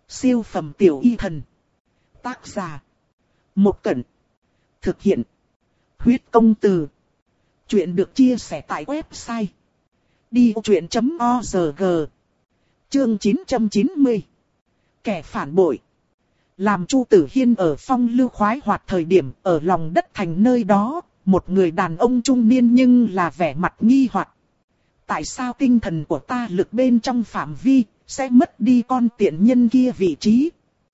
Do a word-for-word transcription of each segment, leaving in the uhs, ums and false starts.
Siêu phẩm tiểu y thần. Tác giả. Một Cẩn. Thực hiện. Huyết công từ. Chuyện được chia sẻ tại website đi vô chuyện chấm org. Chương chín trăm chín mươi. Kẻ phản bội. Làm Chu Tử Hiên ở phong lưu khoái hoạt thời điểm ở lòng đất thành nơi đó, một người đàn ông trung niên nhưng là vẻ mặt nghi hoặc. Tại sao tinh thần của ta lực bên trong phạm vi sẽ mất đi con tiện nhân kia vị trí?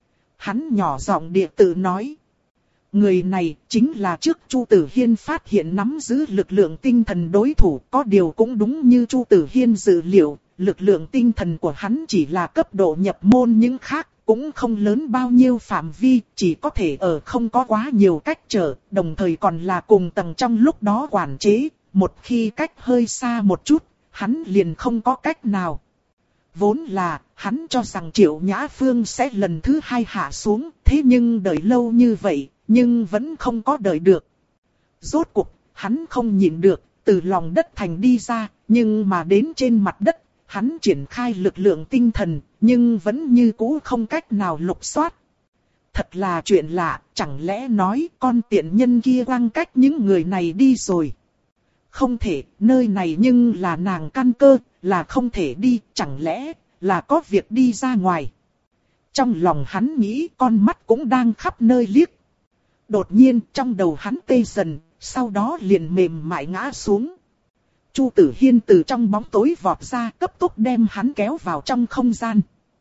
Hắn nhỏ giọng địa tự nói. Người này chính là trước Chu Tử Hiên phát hiện nắm giữ lực lượng tinh thần đối thủ, có điều cũng đúng như Chu Tử Hiên dự liệu, lực lượng tinh thần của hắn chỉ là cấp độ nhập môn những khác, cũng không lớn bao nhiêu phạm vi, chỉ có thể ở không có quá nhiều cách trở, đồng thời còn là cùng tầng trong lúc đó quản chế, một khi cách hơi xa một chút, hắn liền không có cách nào. Vốn là, hắn cho rằng Triệu Nhã Phương sẽ lần thứ hai hạ xuống, thế nhưng đợi lâu như vậy, nhưng vẫn không có đợi được. Rốt cuộc, hắn không nhịn được, từ lòng đất thành đi ra, nhưng mà đến trên mặt đất, hắn triển khai lực lượng tinh thần, nhưng vẫn như cũ không cách nào lục soát. Thật là chuyện lạ, chẳng lẽ nói con tiện nhân kia quăng cách những người này đi rồi? Không thể, nơi này nhưng là nàng căn cơ, là không thể đi, chẳng lẽ là có việc đi ra ngoài. Trong lòng hắn nghĩ, con mắt cũng đang khắp nơi liếc. Đột nhiên trong đầu hắn tê dần, sau đó liền mềm mại ngã xuống. Chu Tử Hiên từ trong bóng tối vọt ra, cấp tốc đem hắn kéo vào trong không gian.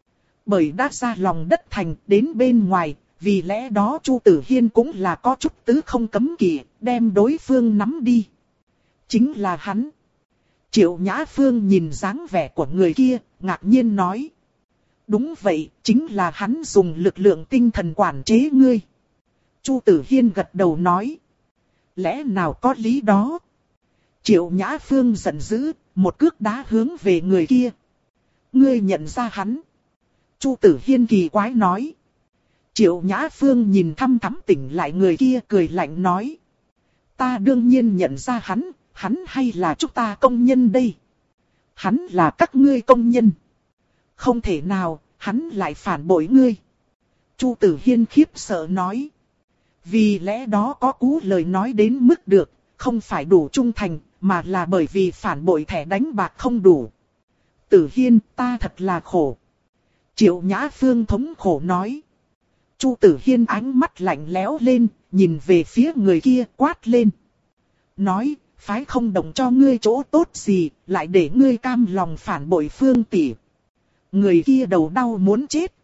Bởi đã ra lòng đất thành đến bên ngoài, vì lẽ đó Chu Tử Hiên cũng là có chút tứ không cấm kỵ, đem đối phương nắm đi. Chính là hắn. Triệu Nhã Phương nhìn dáng vẻ của người kia, ngạc nhiên nói. Đúng vậy, chính là hắn dùng lực lượng tinh thần quản chế ngươi. Chu Tử Hiên gật đầu nói. Lẽ nào có lý đó? Triệu Nhã Phương giận dữ, một cước đá hướng về người kia. Ngươi nhận ra hắn? Chu Tử Hiên kỳ quái nói. Triệu Nhã Phương nhìn thăm thắm tỉnh lại người kia, cười lạnh nói. Ta đương nhiên nhận ra hắn, hắn hay là chúng ta công nhân đây? Hắn là các ngươi công nhân. Không thể nào, hắn lại phản bội ngươi. Chu Tử Hiên khiếp sợ nói. Vì lẽ đó có cú lời nói đến mức được, không phải đủ trung thành, mà là bởi vì phản bội thẻ đánh bạc không đủ. Tử Hiên, ta thật là khổ. Triệu Nhã Phương thống khổ nói. Chu Tử Hiên ánh mắt lạnh lẽo lên, nhìn về phía người kia quát lên. Nói, phái không đồng cho ngươi chỗ tốt gì, lại để ngươi cam lòng phản bội Phương tỷ. Người kia đầu đau muốn chết.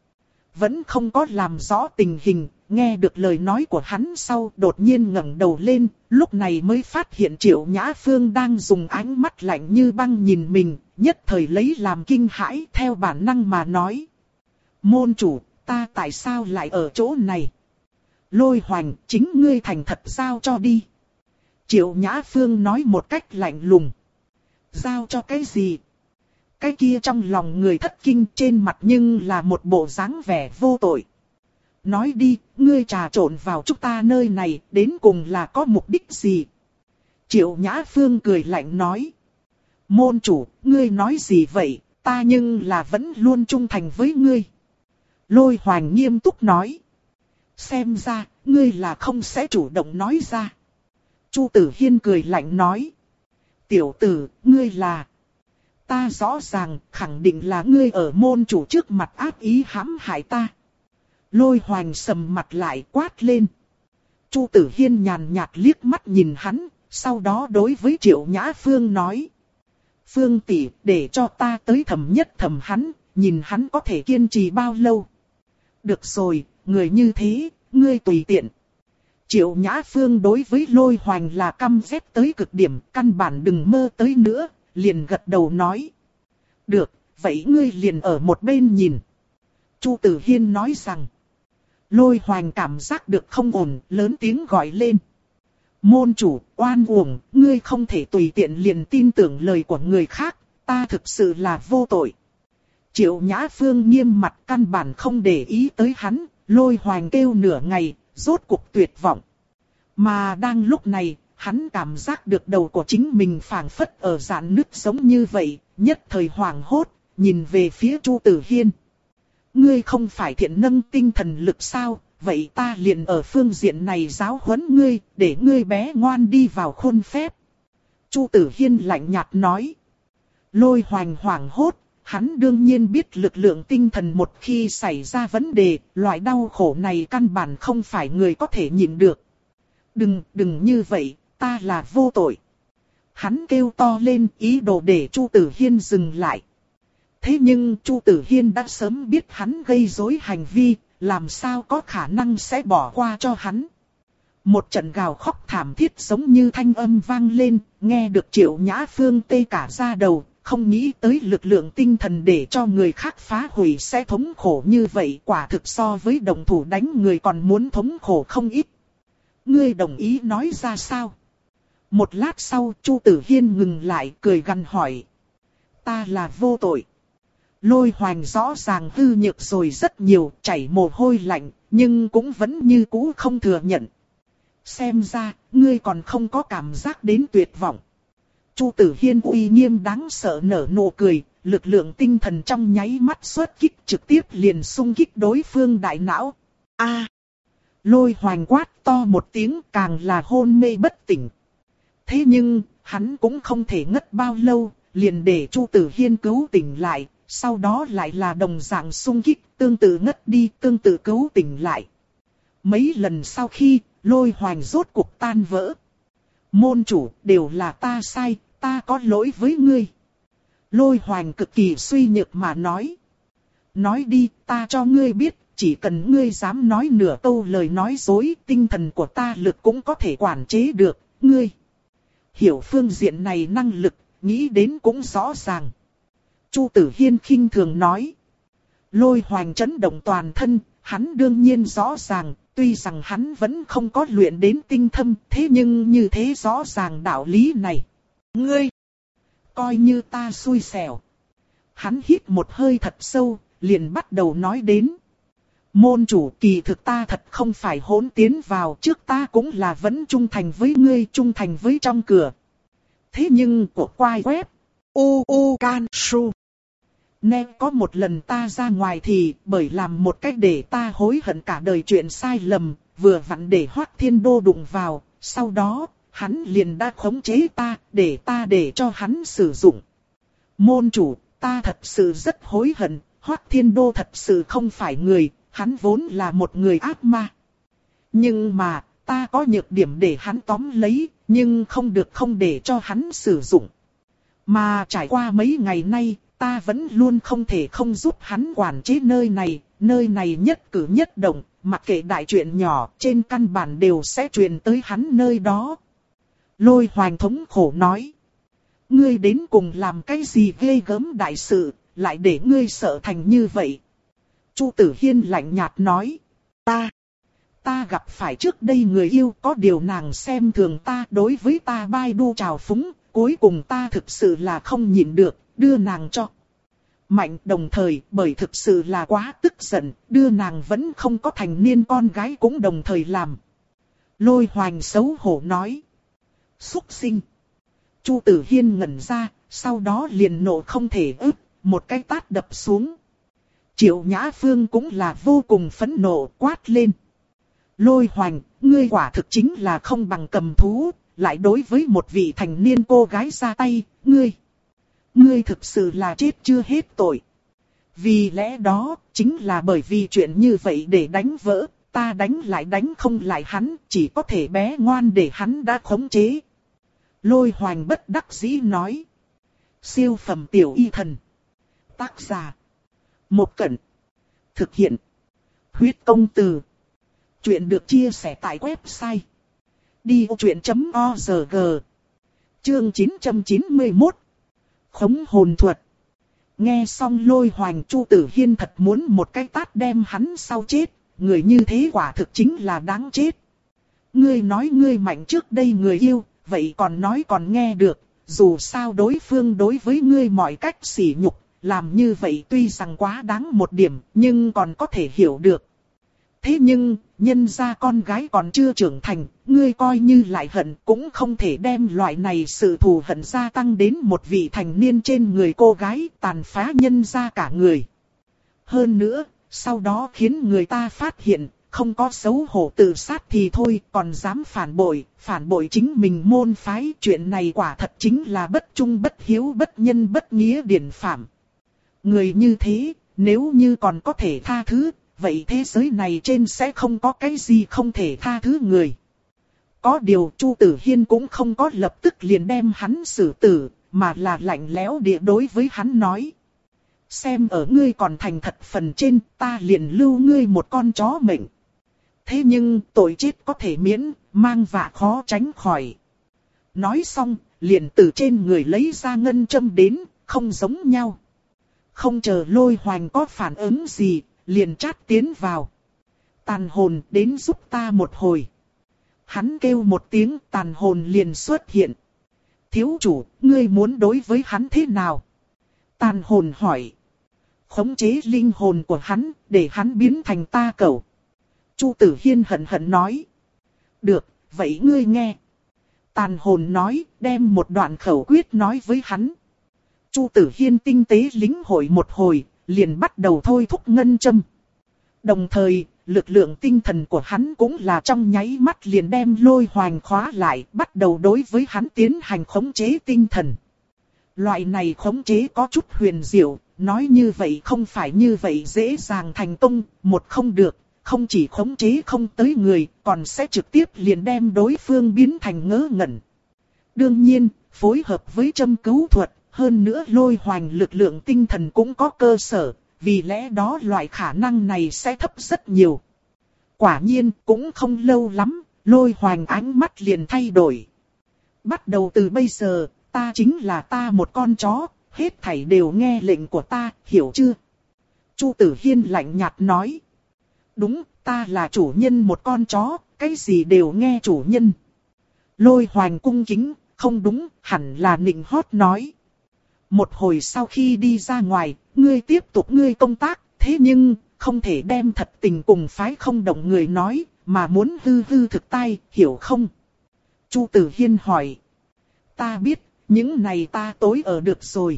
Vẫn không có làm rõ tình hình, nghe được lời nói của hắn sau đột nhiên ngẩng đầu lên, lúc này mới phát hiện Triệu Nhã Phương đang dùng ánh mắt lạnh như băng nhìn mình, nhất thời lấy làm kinh hãi theo bản năng mà nói. Môn chủ, ta tại sao lại ở chỗ này? Lôi Hoành, chính ngươi thành thật giao cho đi. Triệu Nhã Phương nói một cách lạnh lùng. Giao cho cái gì? Cái kia trong lòng người thất kinh, trên mặt nhưng là một bộ dáng vẻ vô tội. Nói đi, ngươi trà trộn vào chúng ta nơi này, đến cùng là có mục đích gì? Triệu Nhã Phương cười lạnh nói. Môn chủ, ngươi nói gì vậy, ta nhưng là vẫn luôn trung thành với ngươi. Lôi Hoành nghiêm túc nói. Xem ra, ngươi là không sẽ chủ động nói ra. Chu Tử Hiên cười lạnh nói. Tiểu tử, ngươi là... Ta rõ ràng, khẳng định là ngươi ở môn chủ trước mặt ác ý hãm hại ta. Lôi Hoành sầm mặt lại quát lên. Chu Tử Hiên nhàn nhạt liếc mắt nhìn hắn, sau đó đối với Triệu Nhã Phương nói. Phương tỷ, để cho ta tới thẩm nhất thẩm hắn, nhìn hắn có thể kiên trì bao lâu. Được rồi, người như thế, ngươi tùy tiện. Triệu Nhã Phương đối với Lôi Hoành là căm ghét tới cực điểm, căn bản đừng mơ tới nữa, liền gật đầu nói. Được, vậy ngươi liền ở một bên nhìn. Chu Tử Hiên nói rằng. Lôi Hoành cảm giác được không ổn, lớn tiếng gọi lên. Môn chủ, oan uổng, ngươi không thể tùy tiện liền tin tưởng lời của người khác, ta thực sự là vô tội. Triệu Nhã Phương nghiêm mặt căn bản không để ý tới hắn, Lôi Hoành kêu nửa ngày, rốt cuộc tuyệt vọng. Mà đang lúc này, hắn cảm giác được đầu của chính mình phảng phất ở rạn nứt giống như vậy, nhất thời hoảng hốt, nhìn về phía Chu Tử Hiên. ngươi không phải thiện nâng tinh thần lực sao, vậy ta liền ở phương diện này giáo huấn ngươi, để ngươi bé ngoan đi vào khuôn phép. Chu Tử Hiên lạnh nhạt nói. Lôi Hoành hoảng hốt, hắn đương nhiên biết lực lượng tinh thần một khi xảy ra vấn đề, loại đau khổ này căn bản không phải người có thể nhịn được. Đừng, đừng như vậy, ta là vô tội. Hắn kêu to lên ý đồ để Chu Tử Hiên dừng lại. Thế nhưng Chu Tử Hiên đã sớm biết hắn gây rối hành vi, làm sao có khả năng sẽ bỏ qua cho hắn. Một trận gào khóc thảm thiết giống như thanh âm vang lên, nghe được Triệu Nhã Phương tê cả da đầu, không nghĩ tới lực lượng tinh thần để cho người khác phá hủy sẽ thống khổ như vậy, quả thực so với động thủ đánh người còn muốn thống khổ không ít. Ngươi đồng ý nói ra sao? Một lát sau Chu Tử Hiên ngừng lại cười gằn hỏi. Ta là vô tội. Lôi Hoành rõ ràng hư nhược rồi rất nhiều, chảy mồ hôi lạnh, nhưng cũng vẫn như cũ không thừa nhận. Xem ra, ngươi còn không có cảm giác đến tuyệt vọng. Chu Tử Hiên uy nghiêm đáng sợ nở nụ cười, lực lượng tinh thần trong nháy mắt xuất kích trực tiếp liền xung kích đối phương đại não. A! Lôi Hoành quát to một tiếng, càng là hôn mê bất tỉnh. Thế nhưng, hắn cũng không thể ngất bao lâu, liền để Chu Tử Hiên cứu tỉnh lại, sau đó lại là đồng dạng xung kích, tương tự ngất đi, tương tự cứu tỉnh lại. Mấy lần sau khi, Lôi Hoành rốt cuộc tan vỡ. Môn chủ, đều là ta sai, ta có lỗi với ngươi. Lôi Hoành cực kỳ suy nhược mà nói. Nói đi, ta cho ngươi biết, chỉ cần ngươi dám nói nửa câu lời nói dối, tinh thần của ta lực cũng có thể quản chế được, ngươi. Hiểu phương diện này năng lực, nghĩ đến cũng rõ ràng. Chu Tử Hiên khinh thường nói. Lôi Hoành chấn động toàn thân, hắn đương nhiên rõ ràng, tuy rằng hắn vẫn không có luyện đến tinh thâm, thế nhưng như thế rõ ràng đạo lý này. Ngươi, coi như ta xui xẻo. Hắn hít một hơi thật sâu, liền bắt đầu nói đến. Môn chủ, kỳ thực ta thật không phải hỗn tiến vào, trước ta cũng là vẫn trung thành với ngươi, trung thành với trong cửa. Thế nhưng của quai web, u u can su. Nè có một lần ta ra ngoài thì bởi làm một cách để ta hối hận cả đời chuyện sai lầm, vừa vặn để Hoắc Thiên Đô đụng vào, sau đó, hắn liền đã khống chế ta, để ta để cho hắn sử dụng. Môn chủ, ta thật sự rất hối hận, Hoắc Thiên Đô thật sự không phải người, hắn vốn là một người ác ma. Nhưng mà, ta có nhược điểm để hắn tóm lấy, nhưng không được không để cho hắn sử dụng. Mà trải qua mấy ngày nay, ta vẫn luôn không thể không giúp hắn quản chế nơi này, nơi này nhất cử nhất động, mặc kệ đại chuyện nhỏ, trên căn bản đều sẽ truyền tới hắn nơi đó. Lôi Hoành thống khổ nói. Ngươi đến cùng làm cái gì ghê gớm đại sự, lại để ngươi sợ thành như vậy. Chu Tử Hiên lạnh nhạt nói. Ta, ta gặp phải trước đây người yêu, có điều nàng xem thường ta, đối với ta bai đu trào phúng, cuối cùng ta thực sự là không nhịn được, đưa nàng cho mạnh, đồng thời bởi thực sự là quá tức giận, đưa nàng vẫn không có thành niên con gái cũng đồng thời làm. Lôi Hoành xấu hổ nói. Xúc sinh. Chu Tử Hiên ngẩn ra, sau đó liền nộ không thể ức, một cái tát đập xuống. Triệu Nhã Phương cũng là vô cùng phẫn nộ, quát lên. Lôi Hoành, ngươi quả thực chính là không bằng cầm thú, lại đối với một vị thành niên cô gái ra tay, ngươi. Ngươi thực sự là chết chưa hết tội. Vì lẽ đó, chính là bởi vì chuyện như vậy để đánh vỡ, ta đánh lại đánh không lại hắn, chỉ có thể bé ngoan để hắn đã khống chế. Lôi Hoành bất đắc dĩ nói. Siêu phẩm tiểu y thần. Tác giả. Một Cẩn. Thực hiện. Huyết công từ. Chuyện được chia sẻ tại website. đi ô chuyện chấm org. Chương chín trăm chín mươi mốt. Khống hồn thuật. Nghe xong Lôi Hoành, Chu Tử Hiên thật muốn một cái tát đem hắn sau chết, người như thế quả thực chính là đáng chết. Ngươi nói ngươi mạnh trước đây người yêu, vậy còn nói còn nghe được, dù sao đối phương đối với ngươi mọi cách sỉ nhục, làm như vậy tuy rằng quá đáng một điểm, nhưng còn có thể hiểu được. Thế nhưng, nhân ra con gái còn chưa trưởng thành, ngươi coi như lại hận cũng không thể đem loại này sự thù hận gia tăng đến một vị thành niên trên người cô gái, tàn phá nhân ra cả người. Hơn nữa, Sau đó khiến người ta phát hiện, không có xấu hổ tự sát thì thôi, còn dám phản bội, phản bội chính mình môn phái. Chuyện này quả thật chính là bất trung bất hiếu bất nhân bất nghĩa điển phạm. Người như thế, nếu như còn có thể tha thứ, vậy thế giới này trên sẽ không có cái gì không thể tha thứ người. Có điều Chu Tử Hiên cũng không có lập tức liền đem hắn xử tử, mà là lạnh lẽo địa đối với hắn nói. Xem ở ngươi còn thành thật phần trên, ta liền lưu ngươi một con chó mệnh. Thế nhưng tội chết có thể miễn, mang vạ khó tránh khỏi. Nói xong, liền từ trên người lấy ra ngân châm đến, không giống nhau. Không chờ Lôi Hoành có phản ứng gì, liền chát tiến vào. Tàn hồn đến giúp ta một hồi. Hắn kêu một tiếng, tàn hồn liền xuất hiện. Thiếu chủ, ngươi muốn đối với hắn thế nào? Tàn hồn hỏi. Khống chế linh hồn của hắn, để hắn biến thành ta cẩu. Chu Tử Hiên hận hận nói. Được, vậy ngươi nghe. Tàn hồn nói, đem một đoạn khẩu quyết nói với hắn. Chu Tử Hiên tinh tế lĩnh hội một hồi, liền bắt đầu thôi thúc ngân châm. Đồng thời, lực lượng tinh thần của hắn cũng là trong nháy mắt liền đem Lôi Hoành khóa lại, bắt đầu đối với hắn tiến hành khống chế tinh thần. Loại này khống chế có chút huyền diệu, nói như vậy không phải như vậy dễ dàng thành công, một không được, không chỉ khống chế không tới người, còn sẽ trực tiếp liền đem đối phương biến thành ngớ ngẩn. Đương nhiên, phối hợp với châm cứu thuật, hơn nữa Lôi Hoành lực lượng tinh thần cũng có cơ sở, vì lẽ đó loại khả năng này sẽ thấp rất nhiều. Quả nhiên, cũng không lâu lắm, Lôi Hoành ánh mắt liền thay đổi. Bắt đầu từ bây giờ, ta chính là ta một con chó, hết thảy đều nghe lệnh của ta, hiểu chưa? Chu Tử Hiên lạnh nhạt nói. Đúng, ta là chủ nhân một con chó, cái gì đều nghe chủ nhân. Lôi Hoành cung kính, không đúng, hẳn là nịnh hót nói. Một hồi sau khi đi ra ngoài, ngươi tiếp tục ngươi công tác, thế nhưng, không thể đem thật tình cùng phái không động người nói, mà muốn hư hư thực tai, hiểu không? Chu Tử Hiên hỏi. Ta biết, những này ta tối ở được rồi.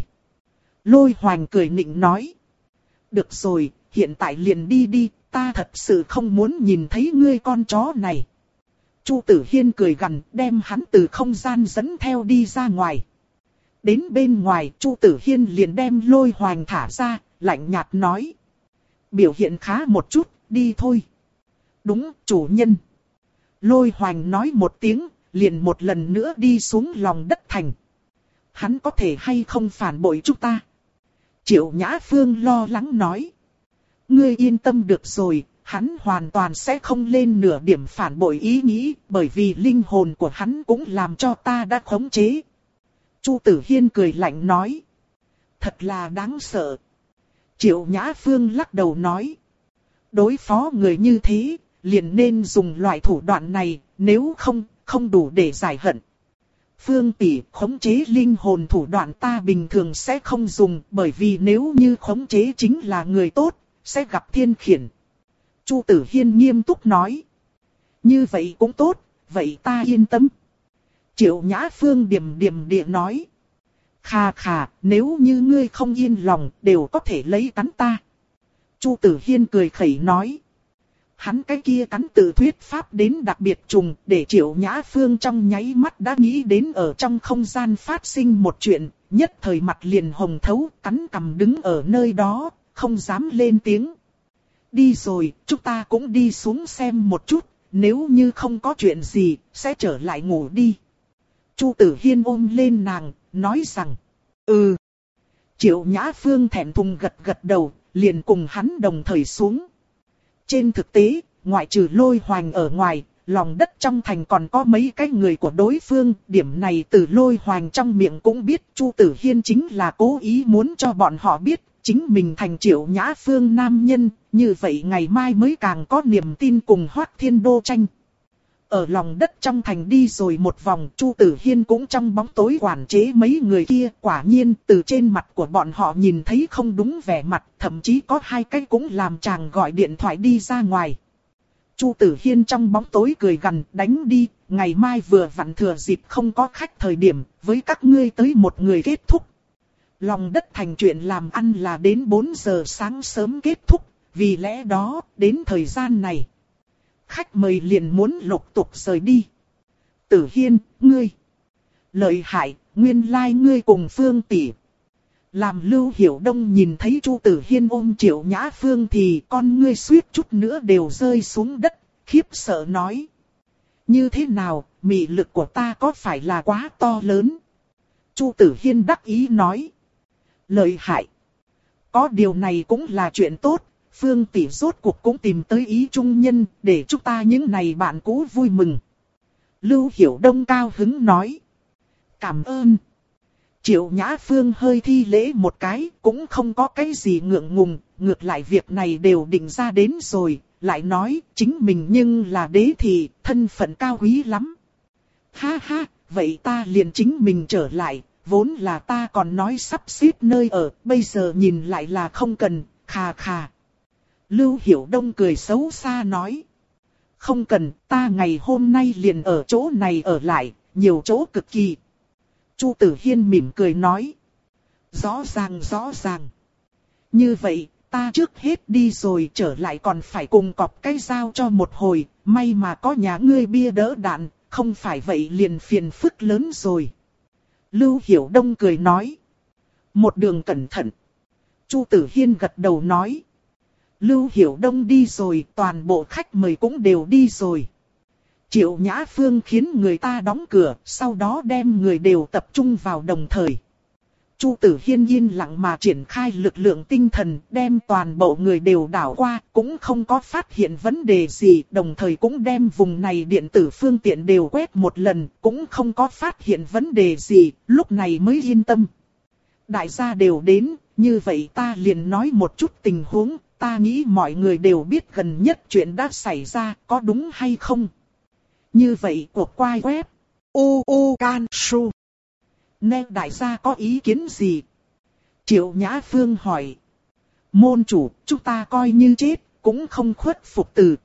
Lôi Hoành cười nịnh nói. Được rồi, hiện tại liền đi đi, ta thật sự không muốn nhìn thấy ngươi con chó này. Chu Tử Hiên cười gằn, đem hắn từ không gian dẫn theo đi ra ngoài. Đến bên ngoài, Chu Tử Hiên liền đem Lôi Hoành thả ra, lạnh nhạt nói. Biểu hiện khá một chút, đi thôi. Đúng, chủ nhân. Lôi Hoành nói một tiếng, liền một lần nữa đi xuống lòng đất thành. Hắn có thể hay không phản bội chúng ta? Triệu Nhã Phương lo lắng nói. Ngươi yên tâm được rồi, hắn hoàn toàn sẽ không lên nửa điểm phản bội ý nghĩ, bởi vì linh hồn của hắn cũng làm cho ta đã khống chế. Chu Tử Hiên cười lạnh nói. Thật là đáng sợ. Triệu Nhã Phương lắc đầu nói. Đối phó người như thế, liền nên dùng loại thủ đoạn này, nếu không, không đủ để giải hận. Phương tỷ, khống chế linh hồn thủ đoạn ta bình thường sẽ không dùng, bởi vì nếu như khống chế chính là người tốt, sẽ gặp thiên khiển. Chu Tử Hiên nghiêm túc nói. Như vậy cũng tốt, vậy ta yên tâm. Triệu Nhã Phương điềm điềm địa nói. Khà khà, nếu như ngươi không yên lòng, đều có thể lấy cắn ta. Chu Tử Hiên cười khẩy nói. Hắn cái kia cắn tự thuyết pháp đến đặc biệt trùng, để Triệu Nhã Phương trong nháy mắt đã nghĩ đến ở trong không gian phát sinh một chuyện, nhất thời mặt liền hồng thấu, cắn cằm đứng ở nơi đó, không dám lên tiếng. Đi rồi, chúng ta cũng đi xuống xem một chút, nếu như không có chuyện gì, sẽ trở lại ngủ đi. Chu Tử Hiên ôm lên nàng, nói rằng, ừ. Triệu Nhã Phương thẹn thùng gật gật đầu, liền cùng hắn đồng thời xuống. Trên thực tế, ngoại trừ Lôi Hoành ở ngoài, lòng đất trong thành còn có mấy cái người của đối phương. Điểm này từ Lôi Hoành trong miệng cũng biết, Chu Tử Hiên chính là cố ý muốn cho bọn họ biết, chính mình thành Triệu Nhã Phương nam nhân, như vậy ngày mai mới càng có niềm tin cùng Hoắc Thiên Đô tranh. Ở lòng đất trong thành đi rồi một vòng, Chu Tử Hiên cũng trong bóng tối quản chế mấy người kia. Quả nhiên từ trên mặt của bọn họ nhìn thấy không đúng vẻ mặt, thậm chí có hai cái cũng làm chàng gọi điện thoại đi ra ngoài. Chu Tử Hiên trong bóng tối cười gằn, đánh đi, ngày mai vừa vặn thừa dịp không có khách thời điểm, với các ngươi tới một người kết thúc. Lòng đất thành chuyện làm ăn là đến bốn giờ sáng sớm kết thúc, vì lẽ đó, đến thời gian này, khách mời liền muốn lục tục rời đi. Tử Hiên, ngươi, lợi hại, nguyên lai like ngươi cùng Phương tỷ. Làm Lưu Hiểu Đông nhìn thấy Chu Tử Hiên ôm Triệu Nhã Phương thì con ngươi suýt chút nữa đều rơi xuống đất, khiếp sợ nói. Như thế nào, mị lực của ta có phải là quá to lớn? Chu Tử Hiên đắc ý nói. Lợi hại. Có điều này cũng là chuyện tốt, Phương tỷ rốt cuộc cũng tìm tới ý trung nhân, để chúng ta những này bạn cũ vui mừng. Lưu Hiểu Đông cao hứng nói. Cảm ơn. Triệu Nhã Phương hơi thi lễ một cái, cũng không có cái gì ngượng ngùng, ngược lại việc này đều định ra đến rồi, lại nói chính mình nhưng là đế thì thân phận cao quý lắm. Ha ha, vậy ta liền chính mình trở lại, vốn là ta còn nói sắp xếp nơi ở, bây giờ nhìn lại là không cần, khà khà. Lưu Hiểu Đông cười xấu xa nói. Không cần, ta ngày hôm nay liền ở chỗ này ở lại, nhiều chỗ cực kỳ. Chu Tử Hiên mỉm cười nói. Rõ ràng rõ ràng. Như vậy, ta trước hết đi rồi trở lại còn phải cùng cọp cái dao cho một hồi, may mà có nhà ngươi bia đỡ đạn, không phải vậy liền phiền phức lớn rồi. Lưu Hiểu Đông cười nói. Một đường cẩn thận. Chu Tử Hiên gật đầu nói. Lưu Hiểu Đông đi rồi, toàn bộ khách mời cũng đều đi rồi. Triệu Nhã Phương khiến người ta đóng cửa, sau đó đem người đều tập trung vào đồng thời. Chu Tử Hiên yên lặng mà triển khai lực lượng tinh thần, đem toàn bộ người đều đảo qua, cũng không có phát hiện vấn đề gì, đồng thời cũng đem vùng này điện tử phương tiện đều quét một lần, cũng không có phát hiện vấn đề gì, lúc này mới yên tâm. Đại gia đều đến, như vậy ta liền nói một chút tình huống, ta nghĩ mọi người đều biết gần nhất chuyện đã xảy ra, có đúng hay không? Như vậy cuộc quay web u u can su nên đại gia có ý kiến gì? Triệu Nhã Phương hỏi. Môn chủ, chúng ta coi như chết, cũng không khuất phục từ.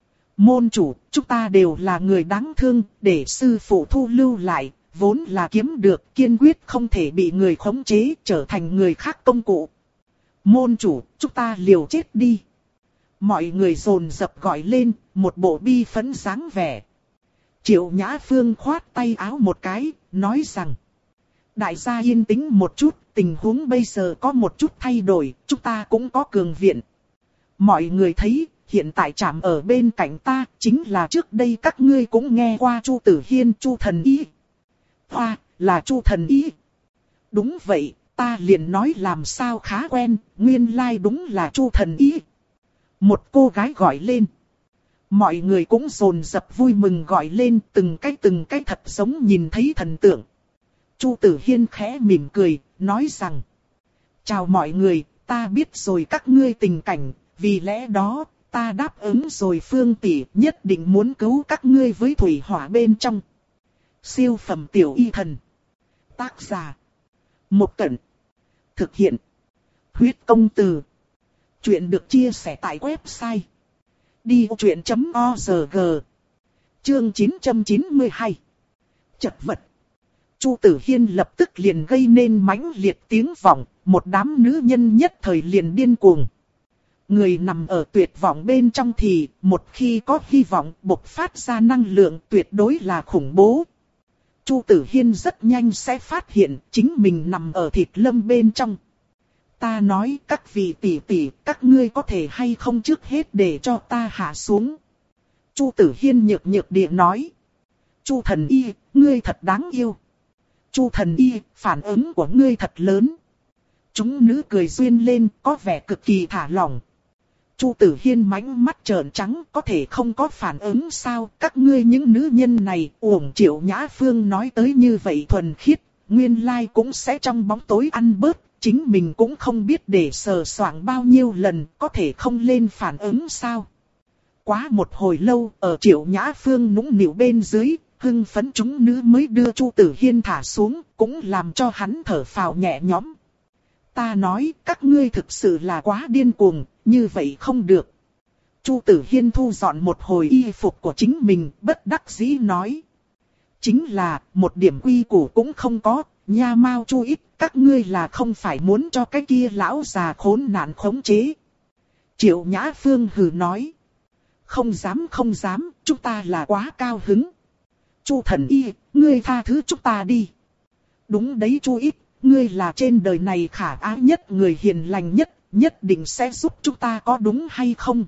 Môn chủ, chúng ta đều là người đáng thương, để sư phụ thu lưu lại, vốn là kiếm được, kiên quyết không thể bị người khống chế, trở thành người khác công cụ. Môn chủ, chúng ta liều chết đi. Mọi người dồn dập gọi lên, một bộ bi phẫn dáng vẻ. Triệu Nhã Phương khoát tay áo một cái, nói rằng. Đại gia yên tĩnh một chút, tình huống bây giờ có một chút thay đổi, chúng ta cũng có cường viện. Mọi người thấy, hiện tại chạm ở bên cạnh ta, chính là trước đây các ngươi cũng nghe qua Chu Tử Hiên, Chu Thần Y. Hoa, là Chu Thần Y. Đúng vậy, ta liền nói làm sao khá quen, nguyên lai like đúng là Chu Thần Y. Một cô gái gọi lên. Mọi người cũng dồn dập vui mừng gọi lên, từng cái từng cái thật giống nhìn thấy thần tượng. Chu Tử Hiên khẽ mỉm cười, nói rằng. Chào mọi người, ta biết rồi các ngươi tình cảnh, vì lẽ đó, ta đáp ứng rồi Phương tỷ nhất định muốn cứu các ngươi với thủy hỏa bên trong. Siêu phẩm tiểu y thần. Tác giả. Một Cẩn. Thực hiện. Huyết công từ. Chuyện được chia sẻ tại website. đi ô chuyện chấm org. Chương chín trăm chín mươi hai. Chật vật. Chu Tử Hiên lập tức liền gây nên mãnh liệt tiếng vọng, một đám nữ nhân nhất thời liền điên cuồng. Người nằm ở tuyệt vọng bên trong thì, một khi có hy vọng bộc phát ra năng lượng tuyệt đối là khủng bố. Chu Tử Hiên rất nhanh sẽ phát hiện chính mình nằm ở thịt lâm bên trong. Ta nói các vị tỷ tỷ, các ngươi có thể hay không trước hết để cho ta hạ xuống. Chu Tử Hiên nhược nhược địa nói. Chu Thần Y, ngươi thật đáng yêu. Chu Thần Y, phản ứng của ngươi thật lớn. Chúng nữ cười duyên lên, có vẻ cực kỳ thả lỏng. Chu Tử Hiên mánh mắt trợn trắng, có thể không có phản ứng sao? Các ngươi những nữ nhân này, uổng Triệu Nhã Phương nói tới như vậy thuần khiết, nguyên lai cũng sẽ trong bóng tối ăn bớt, chính mình cũng không biết để sờ soạng bao nhiêu lần, có thể không lên phản ứng sao? Quá một hồi lâu, ở Triệu Nhã Phương nũng nịu bên dưới, hưng phấn chúng nữ mới đưa Chu Tử Hiên thả xuống, cũng làm cho hắn thở phào nhẹ nhõm. Ta nói, các ngươi thực sự là quá điên cuồng, như vậy không được. Chu Tử Hiên thu dọn một hồi y phục của chính mình, bất đắc dĩ nói. Chính là, một điểm quy củ cũng không có, nha mau chu ít, các ngươi là không phải muốn cho cái kia lão già khốn nạn khống chế. Triệu Nhã Phương hừ nói. Không dám không dám, chúng ta là quá cao hứng. Chu thần y, ngươi tha thứ chúng ta đi. Đúng đấy Chu Ít, ngươi là trên đời này khả ái nhất, người hiền lành nhất, nhất định sẽ giúp chúng ta, có đúng hay không?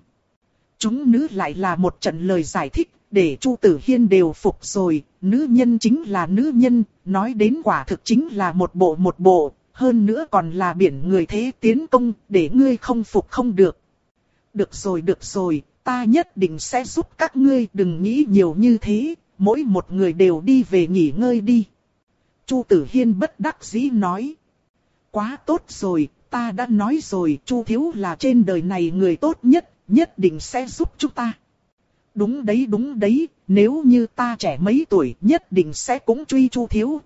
Chúng nữ lại là một trận lời giải thích, để Chu Tử Hiên đều phục rồi. Nữ nhân chính là nữ nhân, nói đến quả thực chính là một bộ một bộ, hơn nữa còn là biển người thế tiến công, để ngươi không phục không được. Được rồi được rồi, ta nhất định sẽ giúp các ngươi, đừng nghĩ nhiều như thế, mỗi một người đều đi về nghỉ ngơi đi. Chu Tử Hiên bất đắc dĩ nói. Quá tốt rồi, ta đã nói rồi, Chu thiếu là trên đời này người tốt nhất, nhất định sẽ giúp chúng ta. Đúng đấy đúng đấy, nếu như ta trẻ mấy tuổi nhất định sẽ cũng truy Chu thiếu.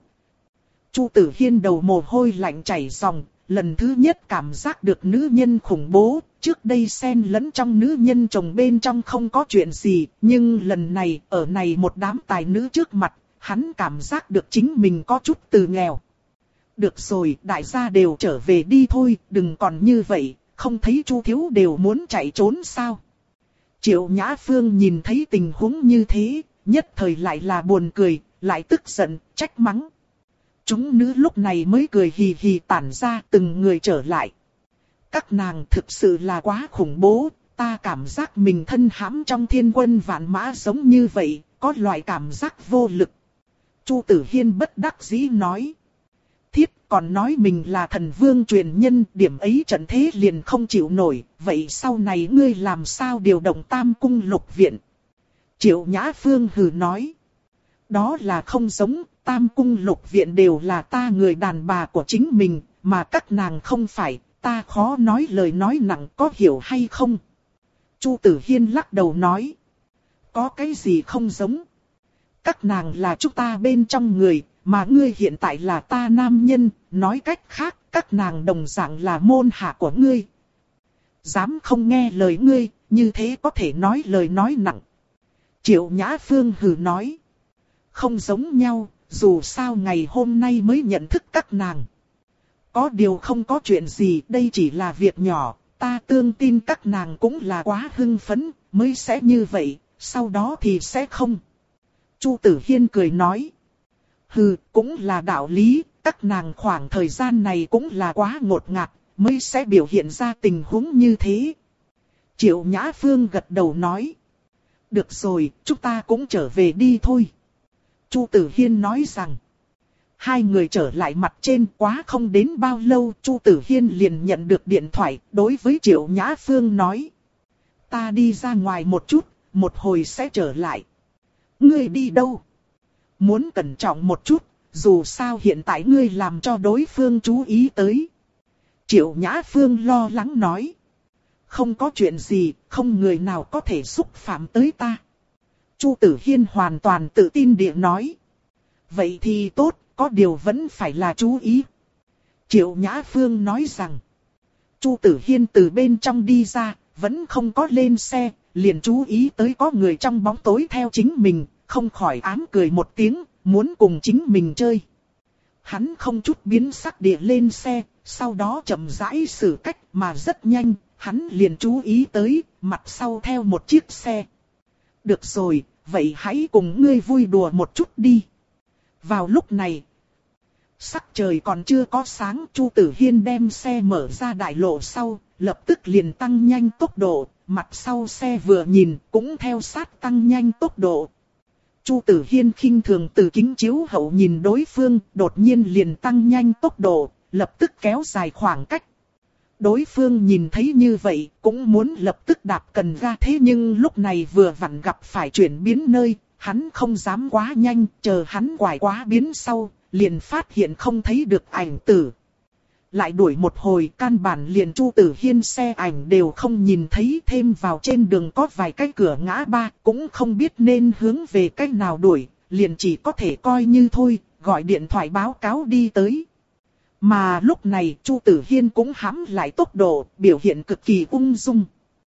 Chu Tử Hiên đầu mồ hôi lạnh chảy ròng, lần thứ nhất cảm giác được nữ nhân khủng bố. Trước đây xen lẫn trong nữ nhân chồng bên trong không có chuyện gì, nhưng lần này ở này một đám tài nữ trước mặt, hắn cảm giác được chính mình có chút từ nghèo. Được rồi, đại gia đều trở về đi thôi, đừng còn như vậy, không thấy Chu thiếu đều muốn chạy trốn sao? Triệu Nhã Phương nhìn thấy tình huống như thế, nhất thời lại là buồn cười, lại tức giận, trách mắng. Chúng nữ lúc này mới cười hì hì tản ra, từng người trở lại. Các nàng thực sự là quá khủng bố, ta cảm giác mình thân hãm trong thiên quân vạn mã giống như vậy, có loại cảm giác vô lực. Chu Tử Hiên bất đắc dĩ nói. Thiết còn nói mình là thần vương truyền nhân, điểm ấy trận thế liền không chịu nổi, vậy sau này ngươi làm sao điều động Tam Cung Lục Viện? Triệu Nhã Phương hừ nói. Đó là không giống, Tam Cung Lục Viện đều là ta người đàn bà của chính mình, mà các nàng không phải, ta khó nói lời nói nặng, có hiểu hay không? Chu Tử Hiên lắc đầu nói. Có cái gì không giống? Các nàng là chúng ta bên trong người, mà ngươi hiện tại là ta nam nhân, nói cách khác, các nàng đồng dạng là môn hạ của ngươi. Dám không nghe lời ngươi, như thế có thể nói lời nói nặng. Triệu Nhã Phương hừ nói. Không giống nhau, dù sao ngày hôm nay mới nhận thức các nàng. Có điều không có chuyện gì, đây chỉ là việc nhỏ, ta tương tin các nàng cũng là quá hưng phấn, mới sẽ như vậy, sau đó thì sẽ không. Chu Tử Hiên cười nói. Hừ, cũng là đạo lý, các nàng khoảng thời gian này cũng là quá ngột ngạt, mới sẽ biểu hiện ra tình huống như thế. Triệu Nhã Phương gật đầu nói. Được rồi, chúng ta cũng trở về đi thôi. Chu Tử Hiên nói rằng. Hai người trở lại mặt trên, quá không đến bao lâu, Chu Tử Hiên liền nhận được điện thoại, đối với Triệu Nhã Phương nói. Ta đi ra ngoài một chút, một hồi sẽ trở lại. Ngươi đi đâu? Muốn cẩn trọng một chút, dù sao hiện tại ngươi làm cho đối phương chú ý tới. Triệu Nhã Phương lo lắng nói. Không có chuyện gì, không người nào có thể xúc phạm tới ta. Chu Tử Hiên hoàn toàn tự tin địa nói. Vậy thì tốt, có điều vẫn phải là chú ý. Triệu Nhã Phương nói rằng. Chu Tử Hiên từ bên trong đi ra, vẫn không có lên xe, liền chú ý tới có người trong bóng tối theo chính mình, không khỏi ám cười một tiếng, muốn cùng chính mình chơi. Hắn không chút biến sắc địa lên xe, sau đó chậm rãi xử cách mà rất nhanh, hắn liền chú ý tới, mặt sau theo một chiếc xe. Được rồi, vậy hãy cùng ngươi vui đùa một chút đi. Vào lúc này, sắc trời còn chưa có sáng, Chu Tử Hiên đem xe mở ra đại lộ sau, lập tức liền tăng nhanh tốc độ, mặt sau xe vừa nhìn cũng theo sát tăng nhanh tốc độ. Chu Tử Hiên khinh thường từ kính chiếu hậu nhìn đối phương, đột nhiên liền tăng nhanh tốc độ, lập tức kéo dài khoảng cách. Đối phương nhìn thấy như vậy, cũng muốn lập tức đạp cần ga, thế nhưng lúc này vừa vặn gặp phải chuyển biến nơi, hắn không dám quá nhanh, chờ hắn quải quá biến sau, liền phát hiện không thấy được ảnh tử. Lại đuổi một hồi, căn bản liền Chu Tử Hiên xe ảnh đều không nhìn thấy, thêm vào trên đường có vài cái cửa ngã ba, cũng không biết nên hướng về cách nào đuổi, liền chỉ có thể coi như thôi, gọi điện thoại báo cáo đi tới. Mà lúc này Chu Tử Hiên cũng hãm lại tốc độ, biểu hiện cực kỳ ung dung.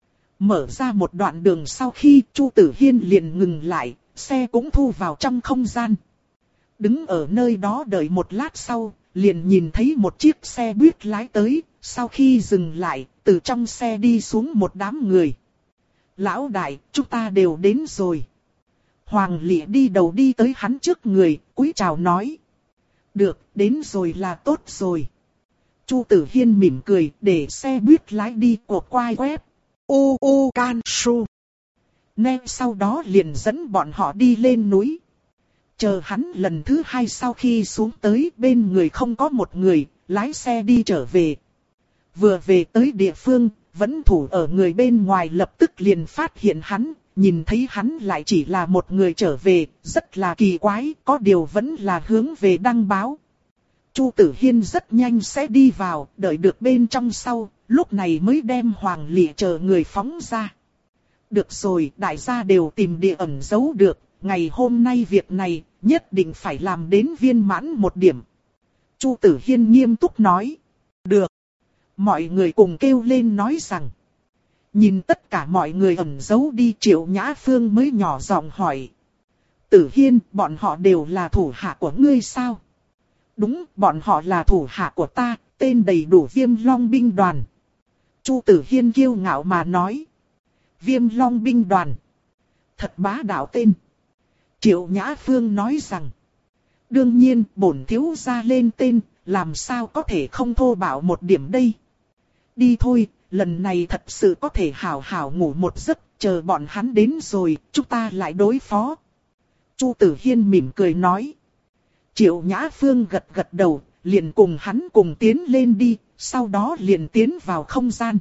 Mở ra một đoạn đường sau khi Chu Tử Hiên liền ngừng lại, xe cũng thu vào trong không gian. Đứng ở nơi đó đợi một lát sau, liền nhìn thấy một chiếc xe buýt lái tới, Sau khi dừng lại, từ trong xe đi xuống một đám người. Lão đại, chúng ta đều đến rồi. Hoàng Lệ đi đầu đi tới hắn trước người, cúi chào nói. Được, đến rồi là tốt rồi. Chu Tử Hiên mỉm cười, để xe buýt lái đi cuộc quay web. U U Can Su. Nên sau đó liền dẫn bọn họ đi lên núi. Chờ hắn lần thứ hai sau khi xuống tới, bên người không có một người, lái xe đi trở về. Vừa về tới địa phương, vẫn thủ ở người bên ngoài lập tức liền phát hiện hắn, nhìn thấy hắn lại chỉ là một người trở về, rất là kỳ quái, có điều vẫn là hướng về đăng báo. Chu Tử Hiên rất nhanh sẽ đi vào, đợi được bên trong sau, lúc này mới đem Hoàng Lệ chờ người phóng ra. Được rồi, đại gia đều tìm địa ẩn giấu được, ngày hôm nay việc này nhất định phải làm đến viên mãn một điểm. Chu Tử Hiên nghiêm túc nói. Được. Mọi người cùng kêu lên nói rằng. Nhìn tất cả mọi người ẩn giấu đi, Triệu Nhã Phương mới nhỏ giọng hỏi. Tử Hiên, bọn họ đều là thủ hạ của ngươi sao? Đúng, bọn họ là thủ hạ của ta, tên đầy đủ Viêm Long binh đoàn. Chu Tử Hiên kiêu ngạo mà nói. Viêm Long binh đoàn. Thật bá đạo tên. Triệu Nhã Phương nói rằng. Đương nhiên, bổn thiếu gia lên tên, làm sao có thể không thô bạo một điểm đây. Đi thôi, lần này thật sự có thể hảo hảo ngủ một giấc, chờ bọn hắn đến rồi, chúng ta lại đối phó. Chu Tử Hiên mỉm cười nói. Triệu Nhã Phương gật gật đầu, liền cùng hắn cùng tiến lên đi, sau đó liền tiến vào không gian.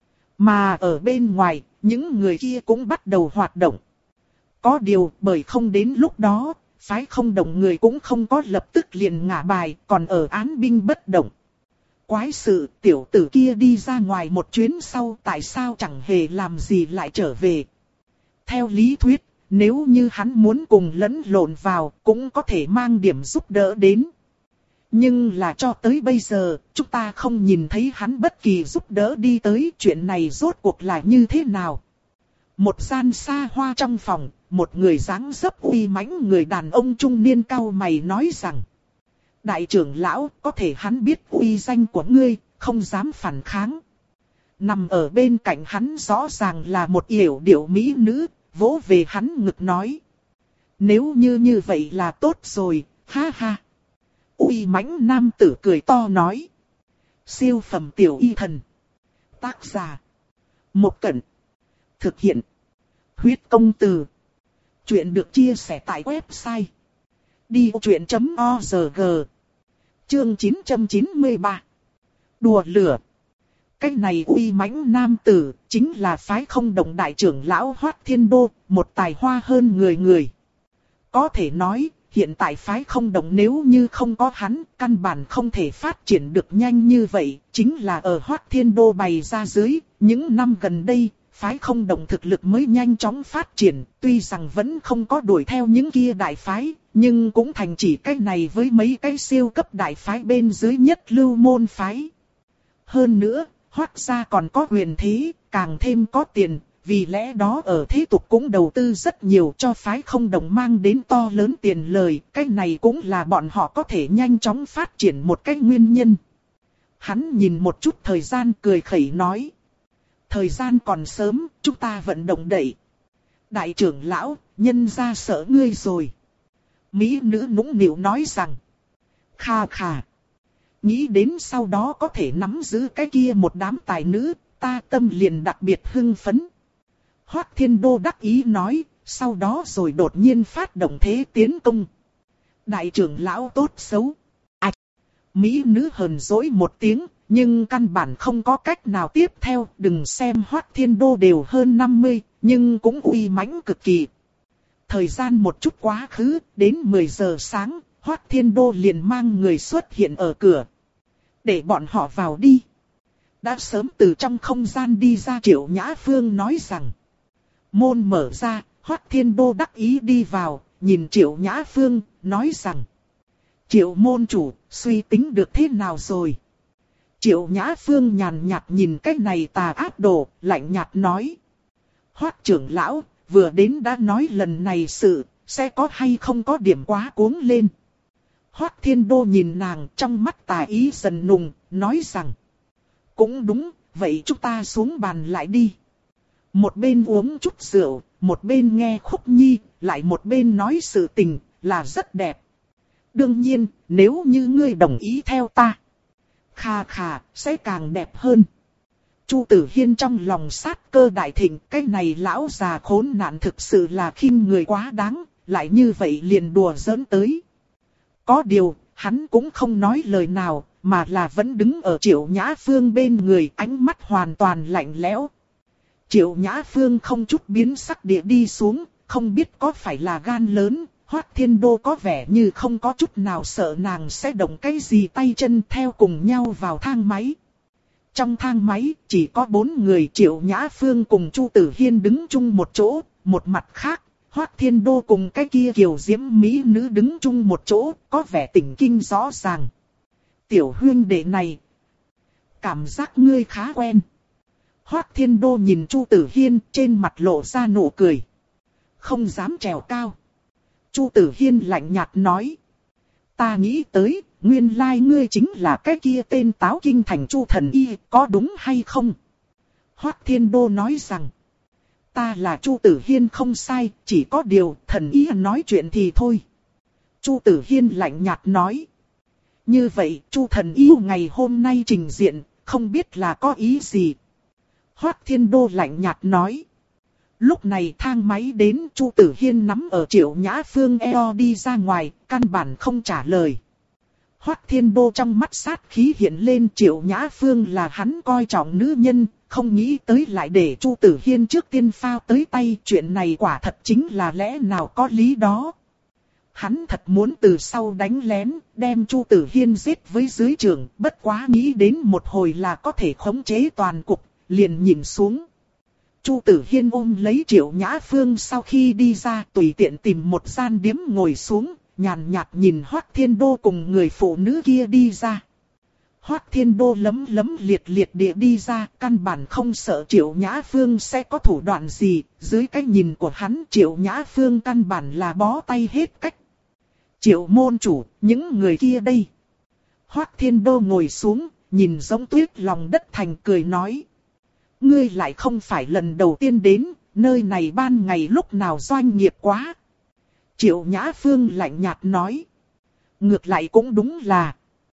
Mà ở bên ngoài, những người kia cũng bắt đầu hoạt động. Có điều, bởi không đến lúc đó, phái không động người cũng không có lập tức liền ngả bài, còn ở án binh bất động. Quái sự, tiểu tử kia đi ra ngoài một chuyến sau, tại sao chẳng hề làm gì lại trở về. Theo lý thuyết, nếu như hắn muốn cùng lẫn lộn vào, cũng có thể mang điểm giúp đỡ đến. Nhưng là cho tới bây giờ, chúng ta không nhìn thấy hắn bất kỳ giúp đỡ đi tới, chuyện này rốt cuộc là như thế nào. Một gian xa hoa trong phòng, một người dáng dấp uy mãnh người đàn ông trung niên cau mày nói rằng. Đại trưởng lão, có thể hắn biết uy danh của ngươi, không dám phản kháng. Nằm ở bên cạnh hắn rõ ràng là một yểu điệu mỹ nữ, vỗ về hắn ngực nói. Nếu như như vậy là tốt rồi, ha ha. Uy mãnh nam tử cười to nói. Siêu phẩm tiểu y thần. Tác giả. Một Cẩn. Thực hiện. Huyết công từ. Chuyện được chia sẻ tại website. đi truyện chấm org. Chương chín trăm chín mươi ba. Đùa lửa. Cái này uy mãnh nam tử, chính là phái không động đại trưởng lão Hoắc Thiên Đô, một tài hoa hơn người người. Có thể nói, hiện tại phái không động nếu như không có hắn, căn bản không thể phát triển được nhanh như vậy, chính là ở Hoắc Thiên Đô bày ra dưới, những năm gần đây, phái không động thực lực mới nhanh chóng phát triển, tuy rằng vẫn không có đuổi theo những kia đại phái, nhưng cũng thành chỉ cái này với mấy cái siêu cấp đại phái bên dưới nhất lưu môn phái. Hơn nữa, Hoắc gia còn có quyền thế, càng thêm có tiền, vì lẽ đó ở thế tục cũng đầu tư rất nhiều cho phái không động mang đến to lớn tiền lời, cái này cũng là bọn họ có thể nhanh chóng phát triển một cái nguyên nhân. Hắn nhìn một chút thời gian cười khẩy nói. Thời gian còn sớm, chúng ta vận động đẩy. Đại trưởng lão, nhân ra sợ ngươi rồi. Mỹ nữ nũng nịu nói rằng. Kha kha. Nghĩ đến sau đó có thể nắm giữ cái kia một đám tài nữ, ta tâm liền đặc biệt hưng phấn. Hoắc Thiên Đô đắc ý nói, sau đó rồi đột nhiên phát động thế tiến công. Đại trưởng lão tốt xấu. Ảch! Mỹ nữ hờn dỗi một tiếng, nhưng căn bản không có cách nào tiếp theo. Đừng xem Hoắc Thiên Đô đều hơn năm mươi, nhưng cũng uy mãnh cực kỳ. Thời gian một chút quá khứ, đến mười giờ sáng, Hoắc Thiên Đô liền mang người xuất hiện ở cửa. Để bọn họ vào đi. Đã sớm từ trong không gian đi ra Triệu Nhã Phương nói rằng. Môn mở ra, Hoắc Thiên Đô đắc ý đi vào, nhìn Triệu Nhã Phương, nói rằng. Triệu môn chủ, suy tính được thế nào rồi? Triệu Nhã Phương nhàn nhạt nhìn cái này tà ác đồ, lạnh nhạt nói. Hoắc trưởng lão, vừa đến đã nói lần này sự, sẽ có hay không có điểm quá cuống lên. Hoắc Thiên Đô nhìn nàng trong mắt tà ý dần nùng, nói rằng. Cũng đúng, vậy chúng ta xuống bàn lại đi. Một bên uống chút rượu, một bên nghe khúc nhi, lại một bên nói sự tình, là rất đẹp. Đương nhiên, nếu như ngươi đồng ý theo ta, khà khà, sẽ càng đẹp hơn. Chu Tử Hiên trong lòng sát cơ đại thịnh, cái này lão già khốn nạn thực sự là khinh người quá đáng, lại như vậy liền đùa giỡn tới. Có điều, hắn cũng không nói lời nào, mà là vẫn đứng ở Triệu Nhã Phương bên người, ánh mắt hoàn toàn lạnh lẽo. Triệu Nhã Phương không chút biến sắc địa đi xuống, không biết có phải là gan lớn, Hoắc Thiên Đô có vẻ như không có chút nào sợ nàng sẽ động cái gì tay chân theo cùng nhau vào thang máy. Trong thang máy chỉ có bốn người, Triệu Nhã Phương cùng Chu Tử Hiên đứng chung một chỗ, một mặt khác, Hoắc Thiên Đô cùng cái kia kiều diễm mỹ nữ đứng chung một chỗ, có vẻ tỉnh kinh rõ ràng. Tiểu huynh đệ này, cảm giác ngươi khá quen. Hoắc Thiên Đô nhìn Chu Tử Hiên, trên mặt lộ ra nụ cười. Không dám trèo cao. Chu Tử Hiên lạnh nhạt nói. Ta nghĩ tới, nguyên lai ngươi chính là cái kia tên táo kinh thành Chu thần y, có đúng hay không? Hoắc Thiên Đô nói rằng. Ta là Chu Tử Hiên không sai, chỉ có điều thần y nói chuyện thì thôi. Chu Tử Hiên lạnh nhạt nói. Như vậy, Chu thần y ngày hôm nay trình diện, không biết là có ý gì? Hoắc Thiên Đô lạnh nhạt nói. Lúc này thang máy đến, Chu Tử Hiên nắm ở Triệu Nhã Phương eo đi ra ngoài, căn bản không trả lời. Hoắc Thiên Đô trong mắt sát khí hiện lên, Triệu Nhã Phương là hắn coi trọng nữ nhân, không nghĩ tới lại để Chu Tử Hiên trước tiên phao tới tay, chuyện này quả thật chính là lẽ nào có lý đó. Hắn thật muốn từ sau đánh lén, đem Chu Tử Hiên giết với dưới trưởng, bất quá nghĩ đến một hồi là có thể khống chế toàn cục, liền nhìn xuống. Chu Tử Hiên ôm lấy Triệu Nhã Phương sau khi đi ra, tùy tiện tìm một gian điếm ngồi xuống, nhàn nhạt nhìn Hoắc Thiên Đô cùng người phụ nữ kia đi ra. Hoắc Thiên Đô lấm lấm liệt liệt địa đi ra, căn bản không sợ Triệu Nhã Phương sẽ có thủ đoạn gì, dưới cái nhìn của hắn Triệu Nhã Phương căn bản là bó tay hết cách. Triệu môn chủ, những người kia đây. Hoắc Thiên Đô ngồi xuống, nhìn giống tuyết lòng đất thành cười nói. Ngươi lại không phải lần đầu tiên đến, nơi này ban ngày lúc nào doanh nghiệp quá. Triệu Nhã Phương lạnh nhạt nói. Ngược lại cũng đúng là.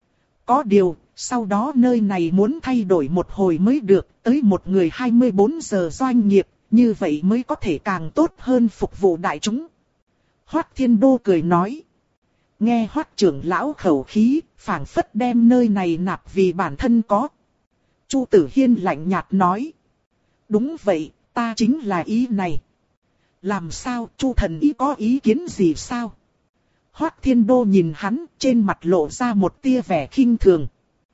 Có điều, sau đó nơi này muốn thay đổi một hồi mới được, tới một người hai mươi bốn giờ doanh nghiệp, như vậy mới có thể càng tốt hơn phục vụ đại chúng. Hoắc Thiên Đô cười nói. Nghe Hoắc trưởng lão khẩu khí, phảng phất đem nơi này nạp vì bản thân có. Chu Tử Hiên lạnh nhạt nói. Đúng vậy, ta chính là ý này. Làm sao, Chu thần ý có ý kiến gì sao? Hoắc Thiên Đô nhìn hắn, trên mặt lộ ra một tia vẻ khinh thường.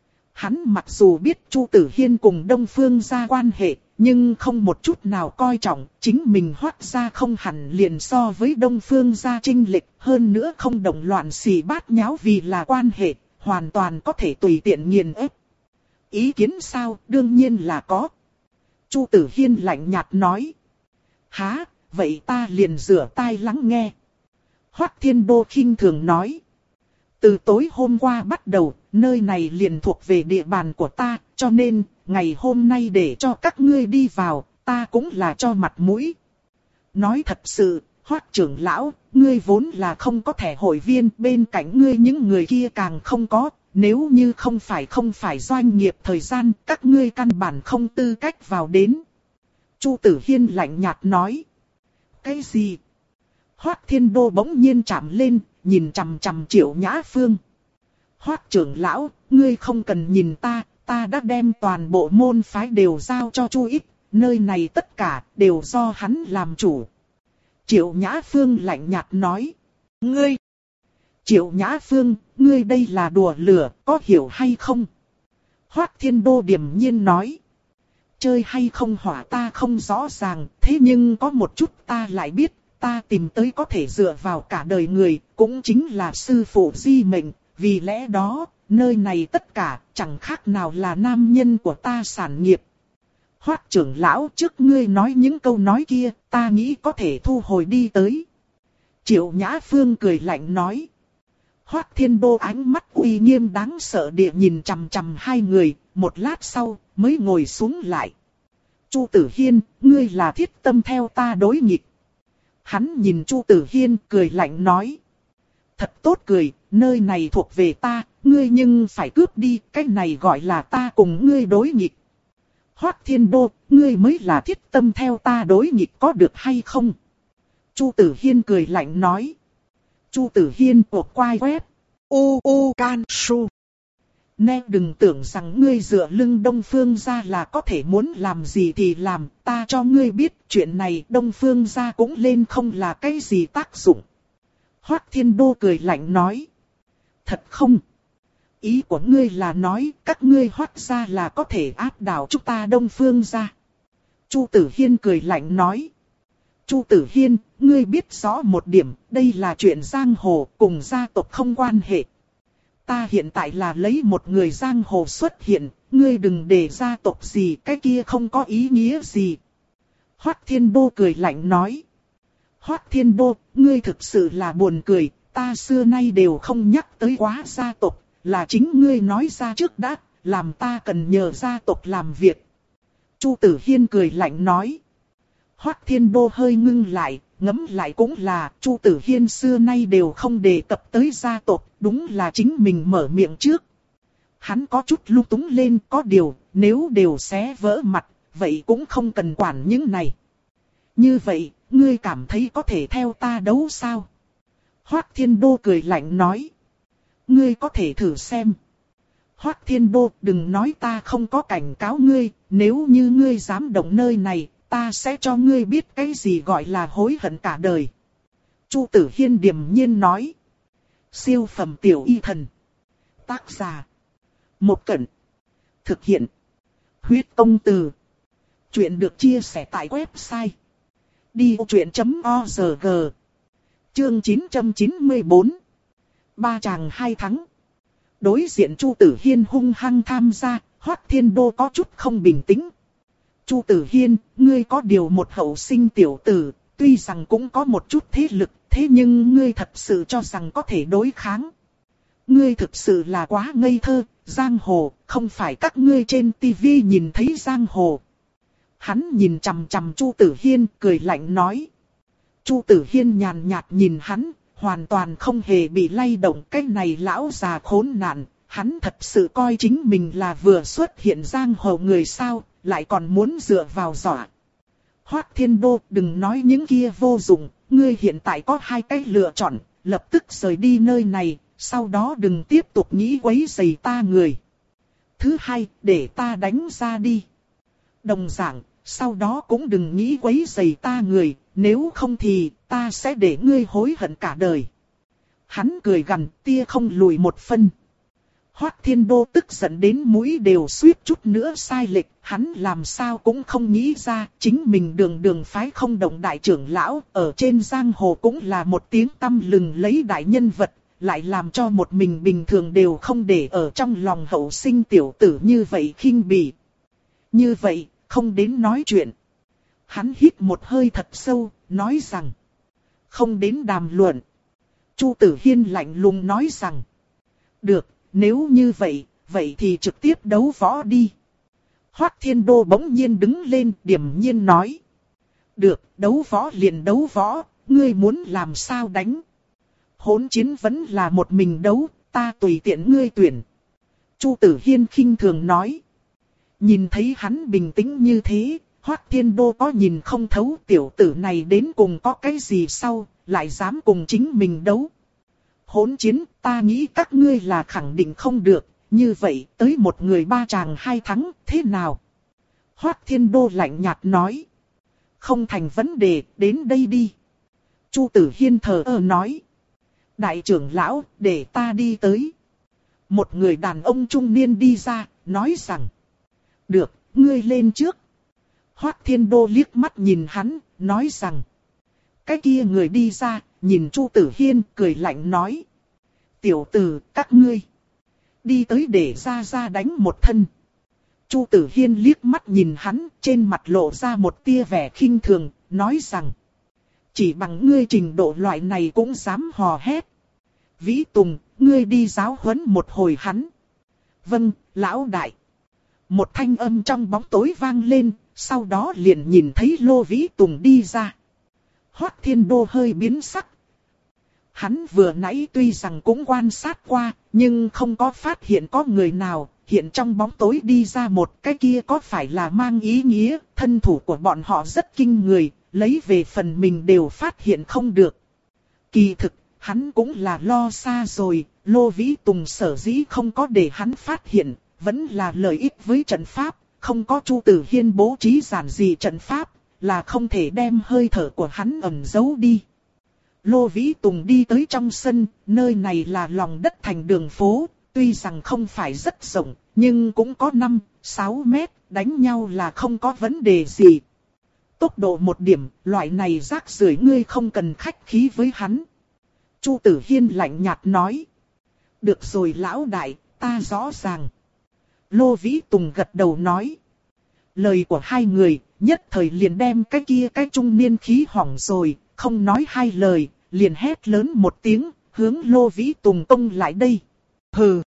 Hắn mặc dù biết Chu Tử Hiên cùng Đông Phương gia quan hệ, nhưng không một chút nào coi trọng, chính mình Hoắc gia không hẳn liền so với Đông Phương gia chênh lệch, hơn nữa không động loạn xì bát nháo vì là quan hệ, hoàn toàn có thể tùy tiện nghiền ép. Ý kiến sao, đương nhiên là có. Chu Tử Hiên lạnh nhạt nói. Há, vậy ta liền rửa tai lắng nghe. Hoắc Thiên Đô khinh thường nói. Từ tối hôm qua bắt đầu, nơi này liền thuộc về địa bàn của ta, cho nên, ngày hôm nay để cho các ngươi đi vào, ta cũng là cho mặt mũi. Nói thật sự, Hoắc trưởng lão, ngươi vốn là không có thẻ hội viên, bên cạnh ngươi những người kia càng không có, nếu như không phải không phải doanh nghiệp thời gian, các ngươi căn bản không tư cách vào đến. Chu Tử Hiên lạnh nhạt nói. Cái gì? Hoắc Thiên Đô bỗng nhiên chạm lên, nhìn chằm chằm Triệu Nhã Phương. Hoắc trưởng lão, ngươi không cần nhìn ta, ta đã đem toàn bộ môn phái đều giao cho Chu Ích, nơi này tất cả đều do hắn làm chủ. Triệu Nhã Phương lạnh nhạt nói. Ngươi! Triệu Nhã Phương, ngươi đây là đùa lửa, có hiểu hay không? Hoắc Thiên Đô điềm nhiên nói. Chơi hay không hỏa ta không rõ ràng, thế nhưng có một chút ta lại biết, ta tìm tới có thể dựa vào cả đời người, cũng chính là sư phụ Di Mệnh, vì lẽ đó, nơi này tất cả chẳng khác nào là nam nhân của ta sản nghiệp. Hoắc trưởng lão, trước ngươi nói những câu nói kia, ta nghĩ có thể thu hồi đi tới. Triệu Nhã Phương cười lạnh nói. Hoắc Thiên Đô ánh mắt uy nghiêm đáng sợ địa nhìn chằm chằm hai người, một lát sau mới ngồi xuống lại. Chu Tử Hiên, ngươi là thiết tâm theo ta đối nghịch. Hắn nhìn Chu Tử Hiên cười lạnh nói. Thật tốt cười, nơi này thuộc về ta, ngươi nhưng phải cướp đi, cái này gọi là ta cùng ngươi đối nghịch. Hoắc Thiên Đô, ngươi mới là thiết tâm theo ta đối nghịch có được hay không? Chu Tử Hiên cười lạnh nói. Chu Tử Hiên ộp quai web. U U Can Su. Nè đừng tưởng rằng ngươi dựa lưng Đông Phương gia là có thể muốn làm gì thì làm, ta cho ngươi biết chuyện này Đông Phương gia cũng lên không là cái gì tác dụng. Hoắc Thiên Đô cười lạnh nói. Thật không? Ý của ngươi là nói các ngươi Hoắc gia là có thể áp đảo chúng ta Đông Phương gia. Chu Tử Hiên cười lạnh nói. Chu Tử Hiên, ngươi biết rõ một điểm, đây là chuyện giang hồ, cùng gia tộc không quan hệ. Ta hiện tại là lấy một người giang hồ xuất hiện, ngươi đừng để gia tộc gì, cái kia không có ý nghĩa gì. Hoắc Thiên Đô cười lạnh nói. Hoắc Thiên Đô, ngươi thực sự là buồn cười, ta xưa nay đều không nhắc tới quá gia tộc, là chính ngươi nói ra trước đã, làm ta cần nhờ gia tộc làm việc. Chu Tử Hiên cười lạnh nói. Hoắc Thiên Đô hơi ngưng lại, ngẫm lại cũng là, Chu Tử Hiên xưa nay đều không đề cập tới gia tộc, đúng là chính mình mở miệng trước. Hắn có chút lung túng lên, có điều, nếu đều xé vỡ mặt, vậy cũng không cần quản những này. Như vậy, ngươi cảm thấy có thể theo ta đấu sao? Hoắc Thiên Đô cười lạnh nói. Ngươi có thể thử xem. Hoắc Thiên Đô, đừng nói ta không có cảnh cáo ngươi, nếu như ngươi dám động nơi này, ta sẽ cho ngươi biết cái gì gọi là hối hận cả đời. Chu Tử Hiên điềm nhiên nói. Siêu phẩm tiểu y thần. Tác giả. Một Cẩn. Thực hiện. Huyết Công Từ. Chuyện được chia sẻ tại website. đi ô chuyện chấm o rờ giê. Chương chín trăm chín mươi tư. Ba chàng hai thắng. Đối diện Chu Tử Hiên hung hăng tham gia, Hoắc Thiên Đô có chút không bình tĩnh. Chu Tử Hiên, ngươi có điều một hậu sinh tiểu tử, tuy rằng cũng có một chút thế lực, thế nhưng ngươi thật sự cho rằng có thể đối kháng. Ngươi thực sự là quá ngây thơ, giang hồ, không phải các ngươi trên tivi nhìn thấy giang hồ. Hắn nhìn chằm chằm Chu Tử Hiên, cười lạnh nói. Chu Tử Hiên nhàn nhạt nhìn hắn, hoàn toàn không hề bị lay động. Cái này lão già khốn nạn, hắn thật sự coi chính mình là vừa xuất hiện giang hồ người sao, lại còn muốn dựa vào dọa. Hoắc Thiên Đô, đừng nói những kia vô dụng, ngươi hiện tại có hai cách lựa chọn, lập tức rời đi nơi này, sau đó đừng tiếp tục nghĩ quấy rầy ta người. Thứ hai, để ta đánh ra đi. Đồng dạng, sau đó cũng đừng nghĩ quấy rầy ta người, nếu không thì ta sẽ để ngươi hối hận cả đời. Hắn cười gằn, tia không lùi một phân. Hoắc Thiên Đô tức giận đến mũi đều suýt chút nữa sai lệch, hắn làm sao cũng không nghĩ ra, chính mình đường đường phái không động đại trưởng lão, ở trên giang hồ cũng là một tiếng tăm lừng lấy đại nhân vật, lại làm cho một mình bình thường đều không để ở trong lòng hậu sinh tiểu tử như vậy khinh bỉ. Như vậy, không đến nói chuyện. Hắn hít một hơi thật sâu, nói rằng, không đến đàm luận. Chu Tử Hiên lạnh lùng nói rằng, được. Nếu như vậy, vậy thì trực tiếp đấu võ đi. Hoắc Thiên Đô bỗng nhiên đứng lên, điềm nhiên nói. Được, đấu võ liền đấu võ, ngươi muốn làm sao đánh. Hỗn chiến vẫn là một mình đấu, ta tùy tiện ngươi tuyển. Chu Tử Hiên khinh thường nói. Nhìn thấy hắn bình tĩnh như thế, Hoắc Thiên Đô có nhìn không thấu tiểu tử này đến cùng có cái gì sau, lại dám cùng chính mình đấu. Hỗn chiến, ta nghĩ các ngươi là khẳng định không được, như vậy tới một người ba chàng hai thắng, thế nào? Hoắc Thiên Đô lạnh nhạt nói. Không thành vấn đề, đến đây đi. Chu Tử Hiên thờ ơ nói. Đại trưởng lão, để ta đi tới. Một người đàn ông trung niên đi ra, nói rằng. Được, ngươi lên trước. Hoắc Thiên Đô liếc mắt nhìn hắn, nói rằng. Cái kia người đi ra, nhìn Chu Tử Hiên, cười lạnh nói. Tiểu tử, các ngươi. Đi tới để ra ra đánh một thân. Chu Tử Hiên liếc mắt nhìn hắn, trên mặt lộ ra một tia vẻ khinh thường, nói rằng. Chỉ bằng ngươi trình độ loại này cũng dám hò hét. Vĩ Tùng, ngươi đi giáo huấn một hồi hắn. Vâng, lão đại. Một thanh âm trong bóng tối vang lên, sau đó liền nhìn thấy Lô Vĩ Tùng đi ra. Hoắc Thiên Đô hơi biến sắc. Hắn vừa nãy tuy rằng cũng quan sát qua, nhưng không có phát hiện có người nào, hiện trong bóng tối đi ra một cái kia có phải là mang ý nghĩa, thân thủ của bọn họ rất kinh người, lấy về phần mình đều phát hiện không được. Kỳ thực, hắn cũng là lo xa rồi, Lô Vĩ Tùng sở dĩ không có để hắn phát hiện, vẫn là lợi ích với trận pháp, không có Chu Tử Hiên bố trí giản dị trận pháp, là không thể đem hơi thở của hắn ẩn giấu đi. Lô Vĩ Tùng đi tới trong sân, nơi này là lòng đất thành đường phố, tuy rằng không phải rất rộng, nhưng cũng có năm, sáu mét, đánh nhau là không có vấn đề gì. Tốc độ một điểm, loại này rác rưởi ngươi không cần khách khí với hắn. Chu Tử Hiên lạnh nhạt nói. Được rồi lão đại, ta rõ ràng. Lô Vĩ Tùng gật đầu nói. Lời của hai người, nhất thời liền đem cái kia cái trung niên khí hỏng rồi, không nói hai lời, liền hét lớn một tiếng, hướng Lô Vĩ Tùng tông lại đây. Hừ.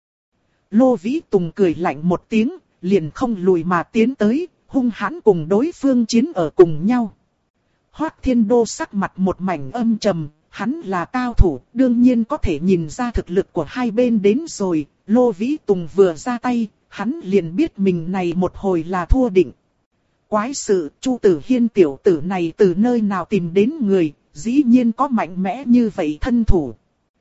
Lô Vĩ Tùng cười lạnh một tiếng, liền không lùi mà tiến tới, hung hãn cùng đối phương chiến ở cùng nhau. Hoắc Thiên Đô sắc mặt một mảnh âm trầm, hắn là cao thủ, đương nhiên có thể nhìn ra thực lực của hai bên đến rồi. Lô Vĩ Tùng vừa ra tay, hắn liền biết mình này một hồi là thua định. Quái sự, Chu Tử Hiên tiểu tử này từ nơi nào tìm đến người, dĩ nhiên có mạnh mẽ như vậy thân thủ.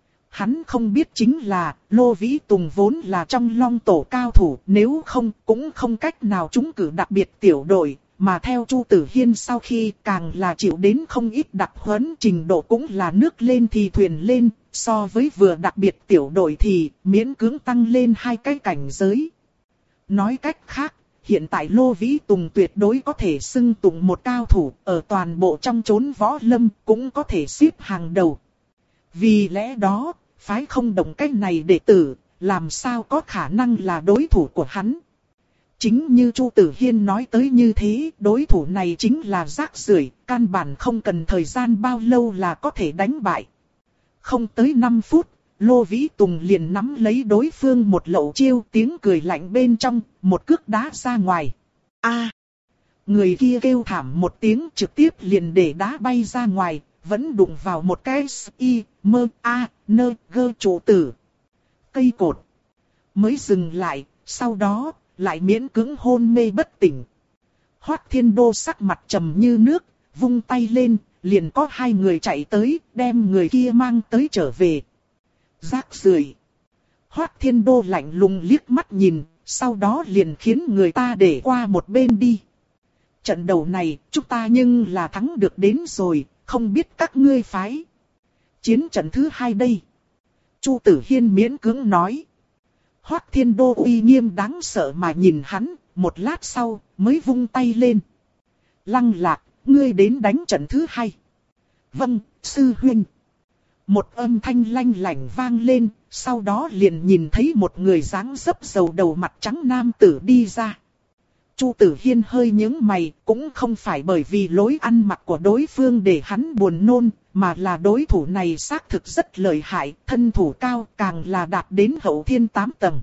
Hắn không biết chính là, Lô Vĩ Tùng vốn là trong long tổ cao thủ, nếu không cũng không cách nào trúng cử đặc biệt tiểu đội, mà theo Chu Tử Hiên sau khi càng là chịu đến không ít đặc huấn, trình độ cũng là nước lên thì thuyền lên, so với vừa đặc biệt tiểu đội thì miễn cưỡng tăng lên hai cái cảnh giới. Nói cách khác, hiện tại Lô Vĩ Tùng tuyệt đối có thể xưng tụng một cao thủ, ở toàn bộ trong chốn võ lâm cũng có thể xếp hàng đầu. Vì lẽ đó, phái không động cách này đệ tử, làm sao có khả năng là đối thủ của hắn. Chính như Chu Tử Hiên nói tới như thế, đối thủ này chính là rác rưởi, căn bản không cần thời gian bao lâu là có thể đánh bại. Không tới năm phút, Lô Vĩ Tùng liền nắm lấy đối phương một lậu chiêu, tiếng cười lạnh bên trong, một cước đá ra ngoài. A! Người kia kêu thảm một tiếng, trực tiếp liền để đá bay ra ngoài, vẫn đụng vào một cái y, mơ, a, nơ, gơ trụ tử. Cây cột. Mới dừng lại, sau đó, lại miễn cưỡng hôn mê bất tỉnh. Hoắc Thiên Đô sắc mặt trầm như nước, vung tay lên, liền có hai người chạy tới, đem người kia mang tới trở về. Rác rưởi. Hoắc Thiên Đô lạnh lùng liếc mắt nhìn, sau đó liền khiến người ta để qua một bên đi. Trận đầu này, chúng ta nhưng là thắng được đến rồi, không biết các ngươi phái. Chiến trận thứ hai đây. Chu Tử Hiên miễn cưỡng nói. Hoắc Thiên Đô uy nghiêm đáng sợ mà nhìn hắn, một lát sau, mới vung tay lên. Lăng Lạc, ngươi đến đánh trận thứ hai. Vâng, sư huynh. Một âm thanh lanh lảnh vang lên, sau đó liền nhìn thấy một người dáng dấp dầu đầu mặt trắng nam tử đi ra. Chu Tử Hiên hơi nhướng mày, cũng không phải bởi vì lối ăn mặc của đối phương để hắn buồn nôn, mà là đối thủ này xác thực rất lợi hại, thân thủ cao, càng là đạt đến hậu thiên tám tầng.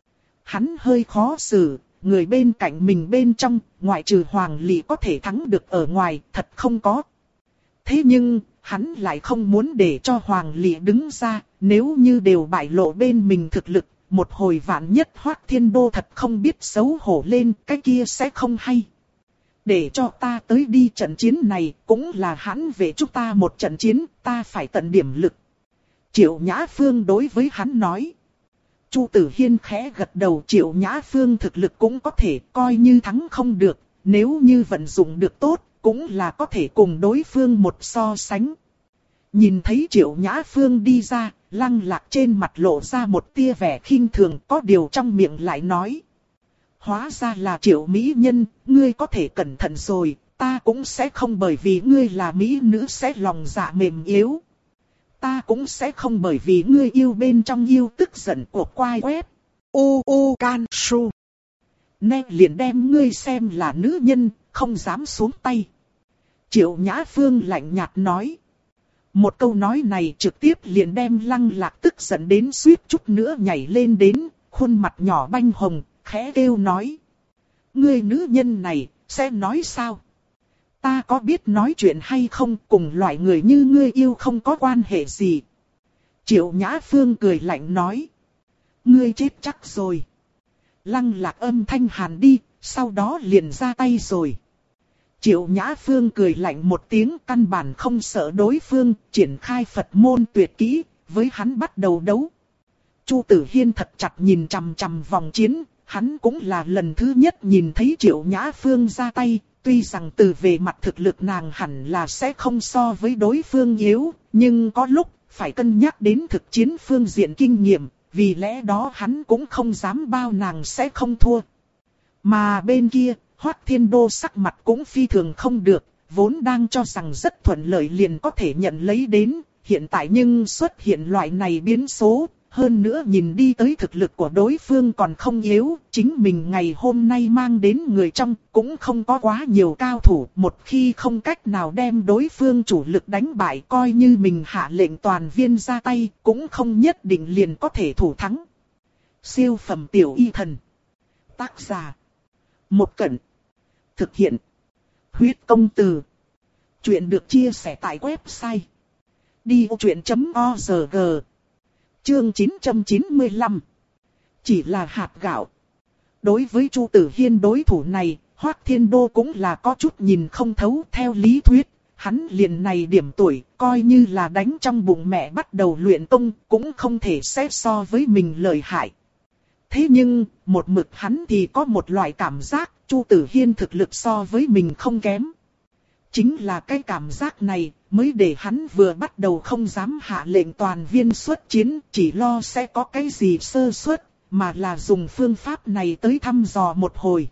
Hắn hơi khó xử, người bên cạnh mình bên trong, ngoại trừ Hoàng Lị có thể thắng được ở ngoài, thật không có. Thế nhưng, hắn lại không muốn để cho Hoàng Lị đứng ra, nếu như đều bại lộ bên mình thực lực. Một hồi vạn nhất Hoắc Thiên Đô thật không biết xấu hổ lên, cái kia sẽ không hay. Để cho ta tới đi trận chiến này, cũng là hắn về chúng ta một trận chiến, ta phải tận điểm lực. Triệu Nhã Phương đối với hắn nói. Chu Tử Hiên khẽ gật đầu, Triệu Nhã Phương thực lực cũng có thể coi như thắng không được, nếu như vận dụng được tốt, cũng là có thể cùng đối phương một so sánh. Nhìn thấy Triệu Nhã Phương đi ra, Lăng Lạc trên mặt lộ ra một tia vẻ khinh thường, có điều trong miệng lại nói. Hóa ra là Triệu mỹ nhân, ngươi có thể cẩn thận rồi, ta cũng sẽ không bởi vì ngươi là mỹ nữ sẽ lòng dạ mềm yếu. Ta cũng sẽ không bởi vì ngươi yêu bên trong yêu tức giận của quai web. U U Can Su. Nên liền đem ngươi xem là nữ nhân, không dám xuống tay. Triệu Nhã Phương lạnh nhạt nói. Một câu nói này trực tiếp liền đem Lăng Lạc tức giận đến suýt chút nữa nhảy lên đến, khuôn mặt nhỏ banh hồng, khẽ kêu nói. Ngươi nữ nhân này, sẽ nói sao? Ta có biết nói chuyện hay không, cùng loại người như ngươi yêu không có quan hệ gì. Triệu Nhã Phương cười lạnh nói. Ngươi chết chắc rồi. Lăng Lạc âm thanh hàn đi, sau đó liền ra tay rồi. Triệu Nhã Phương cười lạnh một tiếng, căn bản không sợ đối phương, triển khai Phật môn tuyệt kỹ, với hắn bắt đầu đấu. Chu Tử Hiên thật chặt nhìn chằm chằm vòng chiến, hắn cũng là lần thứ nhất nhìn thấy Triệu Nhã Phương ra tay, tuy rằng từ về mặt thực lực nàng hẳn là sẽ không so với đối phương yếu, nhưng có lúc phải cân nhắc đến thực chiến phương diện kinh nghiệm, vì lẽ đó hắn cũng không dám bao nàng sẽ không thua. Mà bên kia, Hoắc Thiên Đô sắc mặt cũng phi thường không được, vốn đang cho rằng rất thuận lợi liền có thể nhận lấy đến, hiện tại nhưng xuất hiện loại này biến số, hơn nữa nhìn đi tới thực lực của đối phương còn không yếu, chính mình ngày hôm nay mang đến người trong cũng không có quá nhiều cao thủ, một khi không cách nào đem đối phương chủ lực đánh bại coi như mình hạ lệnh toàn viên ra tay, cũng không nhất định liền có thể thủ thắng. Siêu phẩm tiểu y thần. Tác giả. Một Cẩn. Thực hiện. Huyết công từ. Chuyện được chia sẻ tại website. đi ô chuyện chấm org. Chương chín trăm chín mươi lăm. Chỉ là hạt gạo. Đối với Chu Tử Hiên đối thủ này, Hoắc Thiên Đô cũng là có chút nhìn không thấu. Theo lý thuyết, hắn liền này điểm tuổi, coi như là đánh trong bụng mẹ bắt đầu luyện công, cũng không thể xét so với mình lợi hại. Thế nhưng, một mực hắn thì có một loại cảm giác, Chu Tử Hiên thực lực so với mình không kém. Chính là cái cảm giác này, mới để hắn vừa bắt đầu không dám hạ lệnh toàn viên xuất chiến, chỉ lo sẽ có cái gì sơ suất, mà là dùng phương pháp này tới thăm dò một hồi.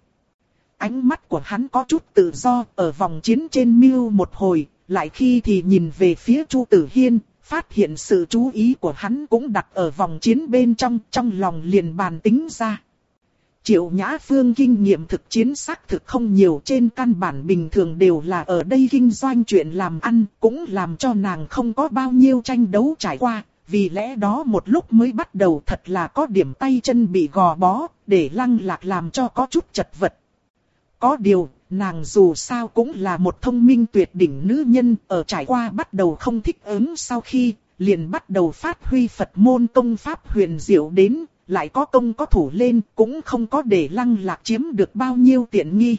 Ánh mắt của hắn có chút tự do, ở vòng chiến trên mưu một hồi, lại khi thì nhìn về phía Chu Tử Hiên, phát hiện sự chú ý của hắn cũng đặt ở vòng chiến bên trong, trong lòng liền bàn tính ra. Triệu Nhã Phương kinh nghiệm thực chiến xác thực không nhiều, trên căn bản bình thường đều là ở đây kinh doanh chuyện làm ăn, cũng làm cho nàng không có bao nhiêu tranh đấu trải qua, vì lẽ đó một lúc mới bắt đầu thật là có điểm tay chân bị gò bó, để Lăng Lạc làm cho có chút chật vật. Có điều, nàng dù sao cũng là một thông minh tuyệt đỉnh nữ nhân, ở trải qua bắt đầu không thích ứng sau khi, liền bắt đầu phát huy Phật môn công pháp huyền diệu đến, lại có công có thủ lên, cũng không có để Lăng Lạc chiếm được bao nhiêu tiện nghi.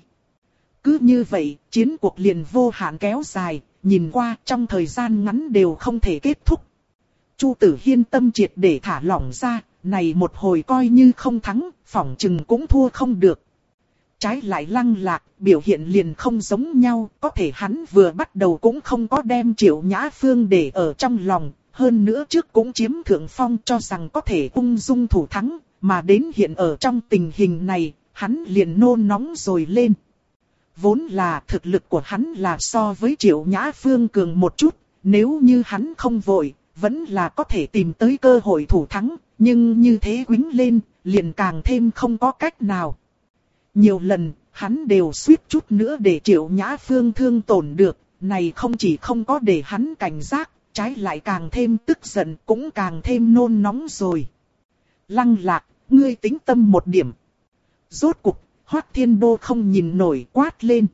Cứ như vậy, chiến cuộc liền vô hạn kéo dài, nhìn qua trong thời gian ngắn đều không thể kết thúc. Chu Tử Hiên tâm triệt để thả lỏng ra, này một hồi coi như không thắng, phỏng chừng cũng thua không được. Trái lại Lăng Lạc, biểu hiện liền không giống nhau, có thể hắn vừa bắt đầu cũng không có đem Triệu Nhã Phương để ở trong lòng, hơn nữa trước cũng chiếm thượng phong cho rằng có thể ung dung thủ thắng, mà đến hiện ở trong tình hình này, hắn liền nôn nóng rồi lên. Vốn là thực lực của hắn là so với Triệu Nhã Phương cường một chút, nếu như hắn không vội, vẫn là có thể tìm tới cơ hội thủ thắng, nhưng như thế quýnh lên, liền càng thêm không có cách nào. Nhiều lần, hắn đều suýt chút nữa để Triệu Nhã Phương thương tổn được, này không chỉ không có để hắn cảnh giác, trái lại càng thêm tức giận, cũng càng thêm nôn nóng rồi. Lăng Lạc, ngươi tính tâm một điểm. Rốt cục, Hoắc Thiên Đô không nhìn nổi quát lên.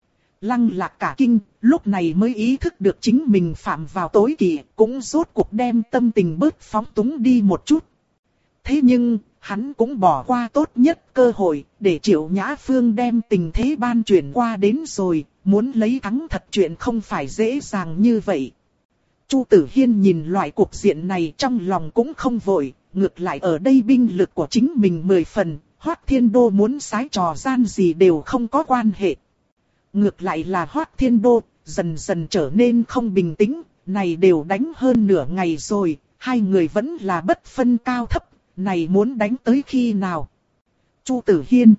Lăng Lạc cả kinh, lúc này mới ý thức được chính mình phạm vào tối kỵ, cũng rốt cục đem tâm tình bớt phóng túng đi một chút. Thế nhưng, hắn cũng bỏ qua tốt nhất cơ hội, để Triệu Nhã Phương đem tình thế ban chuyển qua đến rồi, muốn lấy thắng thật chuyện không phải dễ dàng như vậy. Chu Tử Hiên nhìn loại cuộc diện này trong lòng cũng không vội, ngược lại ở đây binh lực của chính mình mười phần, Hoắc Thiên Đô muốn sái trò gian gì đều không có quan hệ. Ngược lại là Hoắc Thiên Đô, dần dần trở nên không bình tĩnh, này đều đánh hơn nửa ngày rồi, hai người vẫn là bất phân cao thấp, này muốn đánh tới khi nào? Chu Tử Hiên,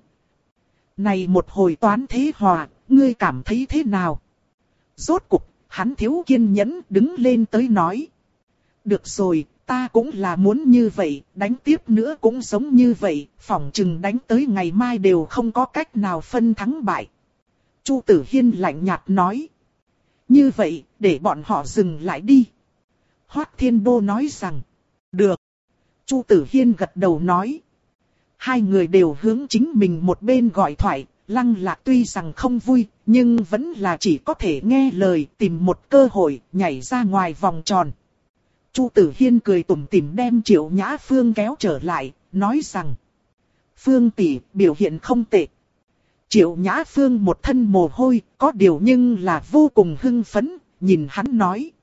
này một hồi toán thế hòa, ngươi cảm thấy thế nào? Rốt cục, hắn thiếu kiên nhẫn đứng lên tới nói. Được rồi, ta cũng là muốn như vậy, đánh tiếp nữa cũng giống như vậy, phỏng chừng đánh tới ngày mai đều không có cách nào phân thắng bại. Chu Tử Hiên lạnh nhạt nói. Như vậy, để bọn họ dừng lại đi. Hoắc Thiên Đô nói rằng. Được. Chu Tử Hiên gật đầu nói. Hai người đều hướng chính mình một bên gọi thoại, Lăng Lạc tuy rằng không vui, nhưng vẫn là chỉ có thể nghe lời, tìm một cơ hội, nhảy ra ngoài vòng tròn. Chu Tử Hiên cười tủm tỉm đem Triệu Nhã Phương kéo trở lại, nói rằng: Phương tỷ, biểu hiện không tệ. Triệu Nhã Phương một thân mồ hôi, có điều nhưng là vô cùng hưng phấn, nhìn hắn nói: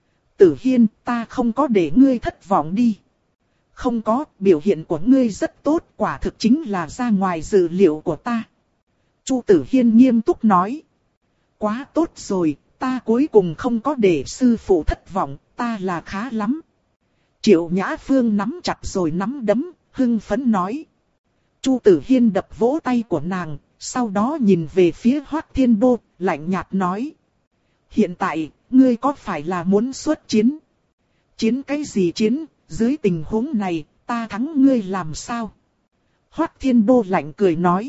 Tử Hiên, ta không có để ngươi thất vọng đi. Không có, biểu hiện của ngươi rất tốt, quả thực chính là ra ngoài dự liệu của ta. Chu Tử Hiên nghiêm túc nói: Quá tốt rồi, ta cuối cùng không có để sư phụ thất vọng, ta là khá lắm. Triệu Nhã Phương nắm chặt rồi nắm đấm, hưng phấn nói. Chu Tử Hiên đập vỗ tay của nàng, sau đó nhìn về phía Hoắc Thiên Đô, lạnh nhạt nói: Hiện tại, ngươi có phải là muốn xuất chiến? Chiến cái gì chiến, dưới tình huống này, ta thắng ngươi làm sao? Hoắc Thiên Đô lạnh cười nói: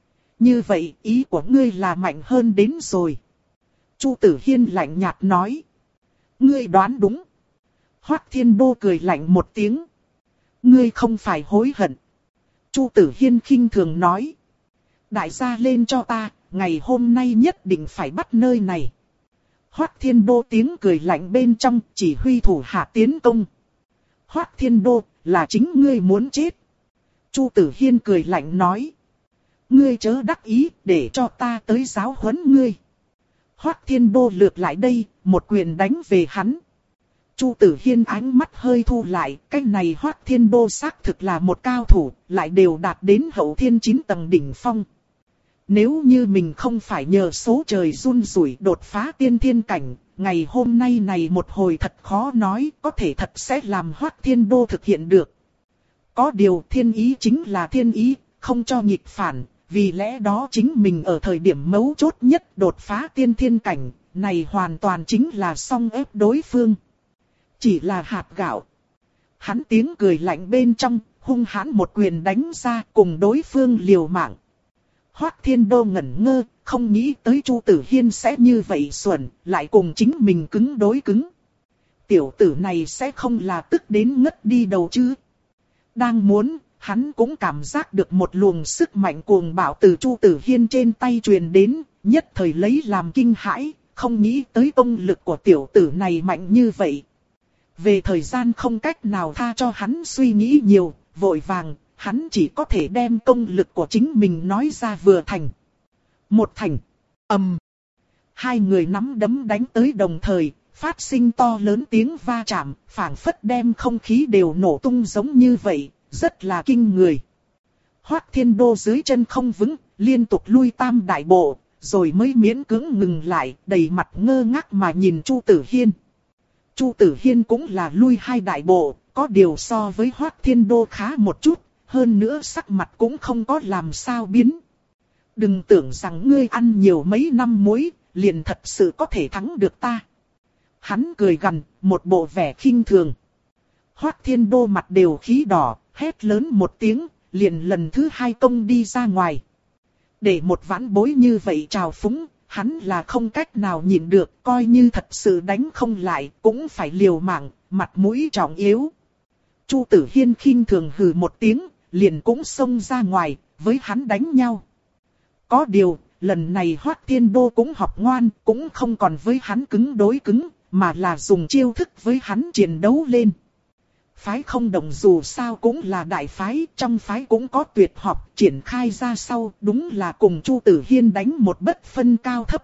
Như vậy, ý của ngươi là mạnh hơn đến rồi. Chu Tử Hiên lạnh nhạt nói: Ngươi đoán đúng. Hoắc Thiên Đô cười lạnh một tiếng: Ngươi không phải hối hận. Chu Tử Hiên khinh thường nói: Đại gia lên cho ta, ngày hôm nay nhất định phải bắt nơi này. Hoắc Thiên Đô tiếng cười lạnh bên trong, chỉ huy thủ hạ tiến công. Hoắc Thiên Đô, là chính ngươi muốn chết. Chu Tử Hiên cười lạnh nói: Ngươi chớ đắc ý, để cho ta tới giáo huấn ngươi. Hoắc Thiên Đô lược lại đây, một quyền đánh về hắn. Chu Tử Hiên ánh mắt hơi thu lại, cái này Hoắc Thiên Đô xác thực là một cao thủ, lại đều đạt đến hậu thiên chín tầng đỉnh phong. Nếu như mình không phải nhờ số trời run rủi đột phá tiên thiên cảnh, ngày hôm nay này một hồi thật khó nói, có thể thật sẽ làm Hoắc Thiên Đô thực hiện được. Có điều thiên ý chính là thiên ý, không cho nghịch phản, vì lẽ đó chính mình ở thời điểm mấu chốt nhất đột phá tiên thiên cảnh, này hoàn toàn chính là song ép đối phương. Chỉ là hạt gạo. Hắn tiếng cười lạnh bên trong, hung hãn một quyền đánh ra cùng đối phương liều mạng. Hoắc Thiên Đô ngẩn ngơ, không nghĩ tới Chu Tử Hiên sẽ như vậy xuẩn, lại cùng chính mình cứng đối cứng. Tiểu tử này sẽ không là tức đến ngất đi đầu chứ. Đang muốn, hắn cũng cảm giác được một luồng sức mạnh cuồng bạo từ Chu Tử Hiên trên tay truyền đến, nhất thời lấy làm kinh hãi, không nghĩ tới công lực của tiểu tử này mạnh như vậy. Về thời gian không cách nào tha cho hắn suy nghĩ nhiều, vội vàng, hắn chỉ có thể đem công lực của chính mình nói ra vừa thành. Một thành, ầm. Hai người nắm đấm đánh tới đồng thời, phát sinh to lớn tiếng va chạm, phảng phất đem không khí đều nổ tung giống như vậy, rất là kinh người. Hoắc Thiên Đô dưới chân không vững, liên tục lui tam đại bộ, rồi mới miễn cưỡng ngừng lại, đầy mặt ngơ ngác mà nhìn Chu Tử Hiên. Chu Tử Hiên cũng là lui hai đại bộ, có điều so với Hoắc Thiên Đô khá một chút, hơn nữa sắc mặt cũng không có làm sao biến. Đừng tưởng rằng ngươi ăn nhiều mấy năm muối, liền thật sự có thể thắng được ta. Hắn cười gằn, một bộ vẻ khinh thường. Hoắc Thiên Đô mặt đều khí đỏ, hét lớn một tiếng, liền lần thứ hai công đi ra ngoài. Để một vãn bối như vậy trào phúng, hắn là không cách nào nhịn được, coi như thật sự đánh không lại, cũng phải liều mạng, mặt mũi trọng yếu. Chu Tử Hiên khinh thường hừ một tiếng, liền cũng xông ra ngoài, với hắn đánh nhau. Có điều, lần này Hoắc Thiên Đô cũng học ngoan, cũng không còn với hắn cứng đối cứng, mà là dùng chiêu thức với hắn chiến đấu lên. Phái không đồng dù sao cũng là đại phái, trong phái cũng có tuyệt học triển khai ra sau, đúng là cùng Chu Tử Hiên đánh một bất phân cao thấp.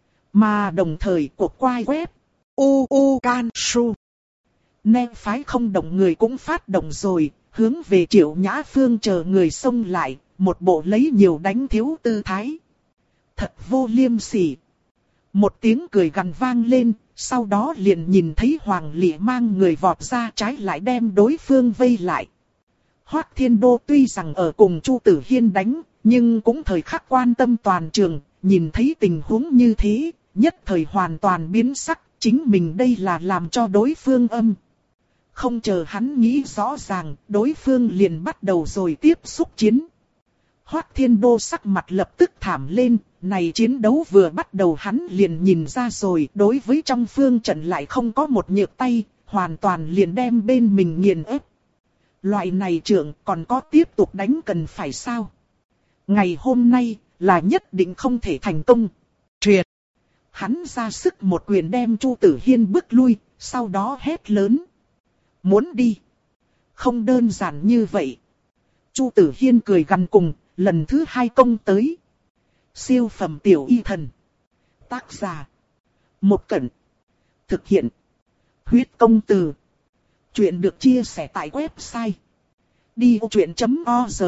Mà đồng thời cuộc quay web, u u can su. Nên phái không đồng người cũng phát động rồi, hướng về Triệu Nhã Phương chờ người xông lại, một bộ lấy nhiều đánh thiếu tư thái. Thật vô liêm sỉ. Một tiếng cười gằn vang lên, sau đó liền nhìn thấy Hoàng Lệ mang người vọt ra trái lại đem đối phương vây lại. Hoắc Thiên Đô tuy rằng ở cùng Chu Tử Hiên đánh, nhưng cũng thời khắc quan tâm toàn trường, nhìn thấy tình huống như thế, nhất thời hoàn toàn biến sắc, chính mình đây là làm cho đối phương âm. Không chờ hắn nghĩ rõ ràng, đối phương liền bắt đầu rồi tiếp xúc chiến. Hoắc Thiên Đô sắc mặt lập tức thảm lên, này chiến đấu vừa bắt đầu hắn liền nhìn ra rồi, đối với trong phương trận lại không có một nhược tay, hoàn toàn liền đem bên mình nghiền ép. Loại này trưởng còn có tiếp tục đánh cần phải sao? Ngày hôm nay, là nhất định không thể thành công. Triệt! Hắn ra sức một quyền đem Chu Tử Hiên bước lui, sau đó hét lớn. Muốn đi? Không đơn giản như vậy. Chu Tử Hiên cười gằn cùng, lần thứ hai công tới. Siêu phẩm tiểu y thần. Tác giả. Một Cẩn. Thực hiện. Huyết công từ. Chuyện được chia sẻ tại website. đi ô chuyện chấm org.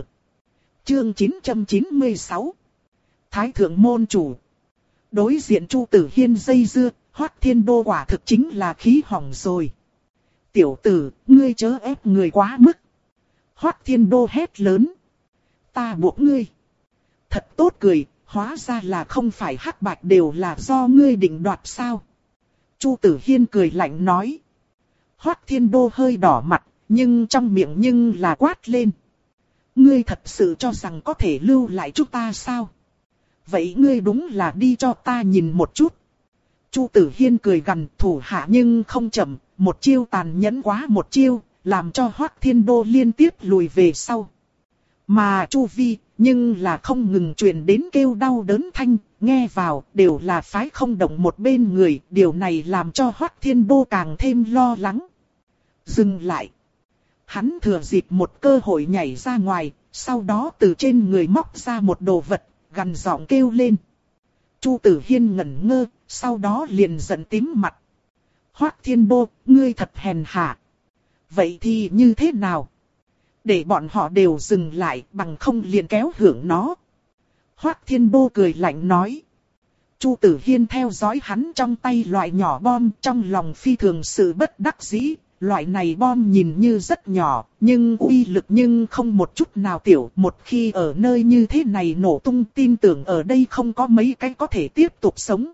Chương chín trăm chín mươi sáu. Thái thượng môn chủ. Đối diện Chu Tử Hiên dây dưa, Hoắc Thiên Đô quả thực chính là khí hỏng rồi. Tiểu tử, ngươi chớ ép người quá mức. Hoắc Thiên Đô hét lớn. Ta buộc ngươi. Thật tốt cười, hóa ra là không phải hắc bạch đều là do ngươi định đoạt sao. Chu Tử Hiên cười lạnh nói. Hoắc Thiên Đô hơi đỏ mặt, nhưng trong miệng nhưng là quát lên. Ngươi thật sự cho rằng có thể lưu lại chúng ta sao? Vậy ngươi đúng là đi cho ta nhìn một chút. Chu Tử Hiên cười gằn, thủ hạ nhưng không chậm, một chiêu tàn nhẫn quá một chiêu, làm cho Hoắc Thiên Đô liên tiếp lùi về sau. Mà Chu Vi, nhưng là không ngừng truyền đến kêu đau đớn thanh, nghe vào, đều là phái không động một bên người, điều này làm cho Hoắc Thiên Đô càng thêm lo lắng. Dừng lại. Hắn thừa dịp một cơ hội nhảy ra ngoài, sau đó từ trên người móc ra một đồ vật, gằn giọng kêu lên. Chu Tử Hiên ngẩn ngơ, sau đó liền giận tím mặt. Hoắc Thiên Đô, ngươi thật hèn hạ. Vậy thì như thế nào? Để bọn họ đều dừng lại, bằng không liền kéo hưởng nó. Hoắc Thiên Đô cười lạnh nói. Chu Tử Hiên theo dõi hắn trong tay loại nhỏ bom, trong lòng phi thường sự bất đắc dĩ. Loại này bom nhìn như rất nhỏ, nhưng uy lực nhưng không một chút nào tiểu. Một khi ở nơi như thế này nổ tung, tin tưởng ở đây không có mấy cái có thể tiếp tục sống.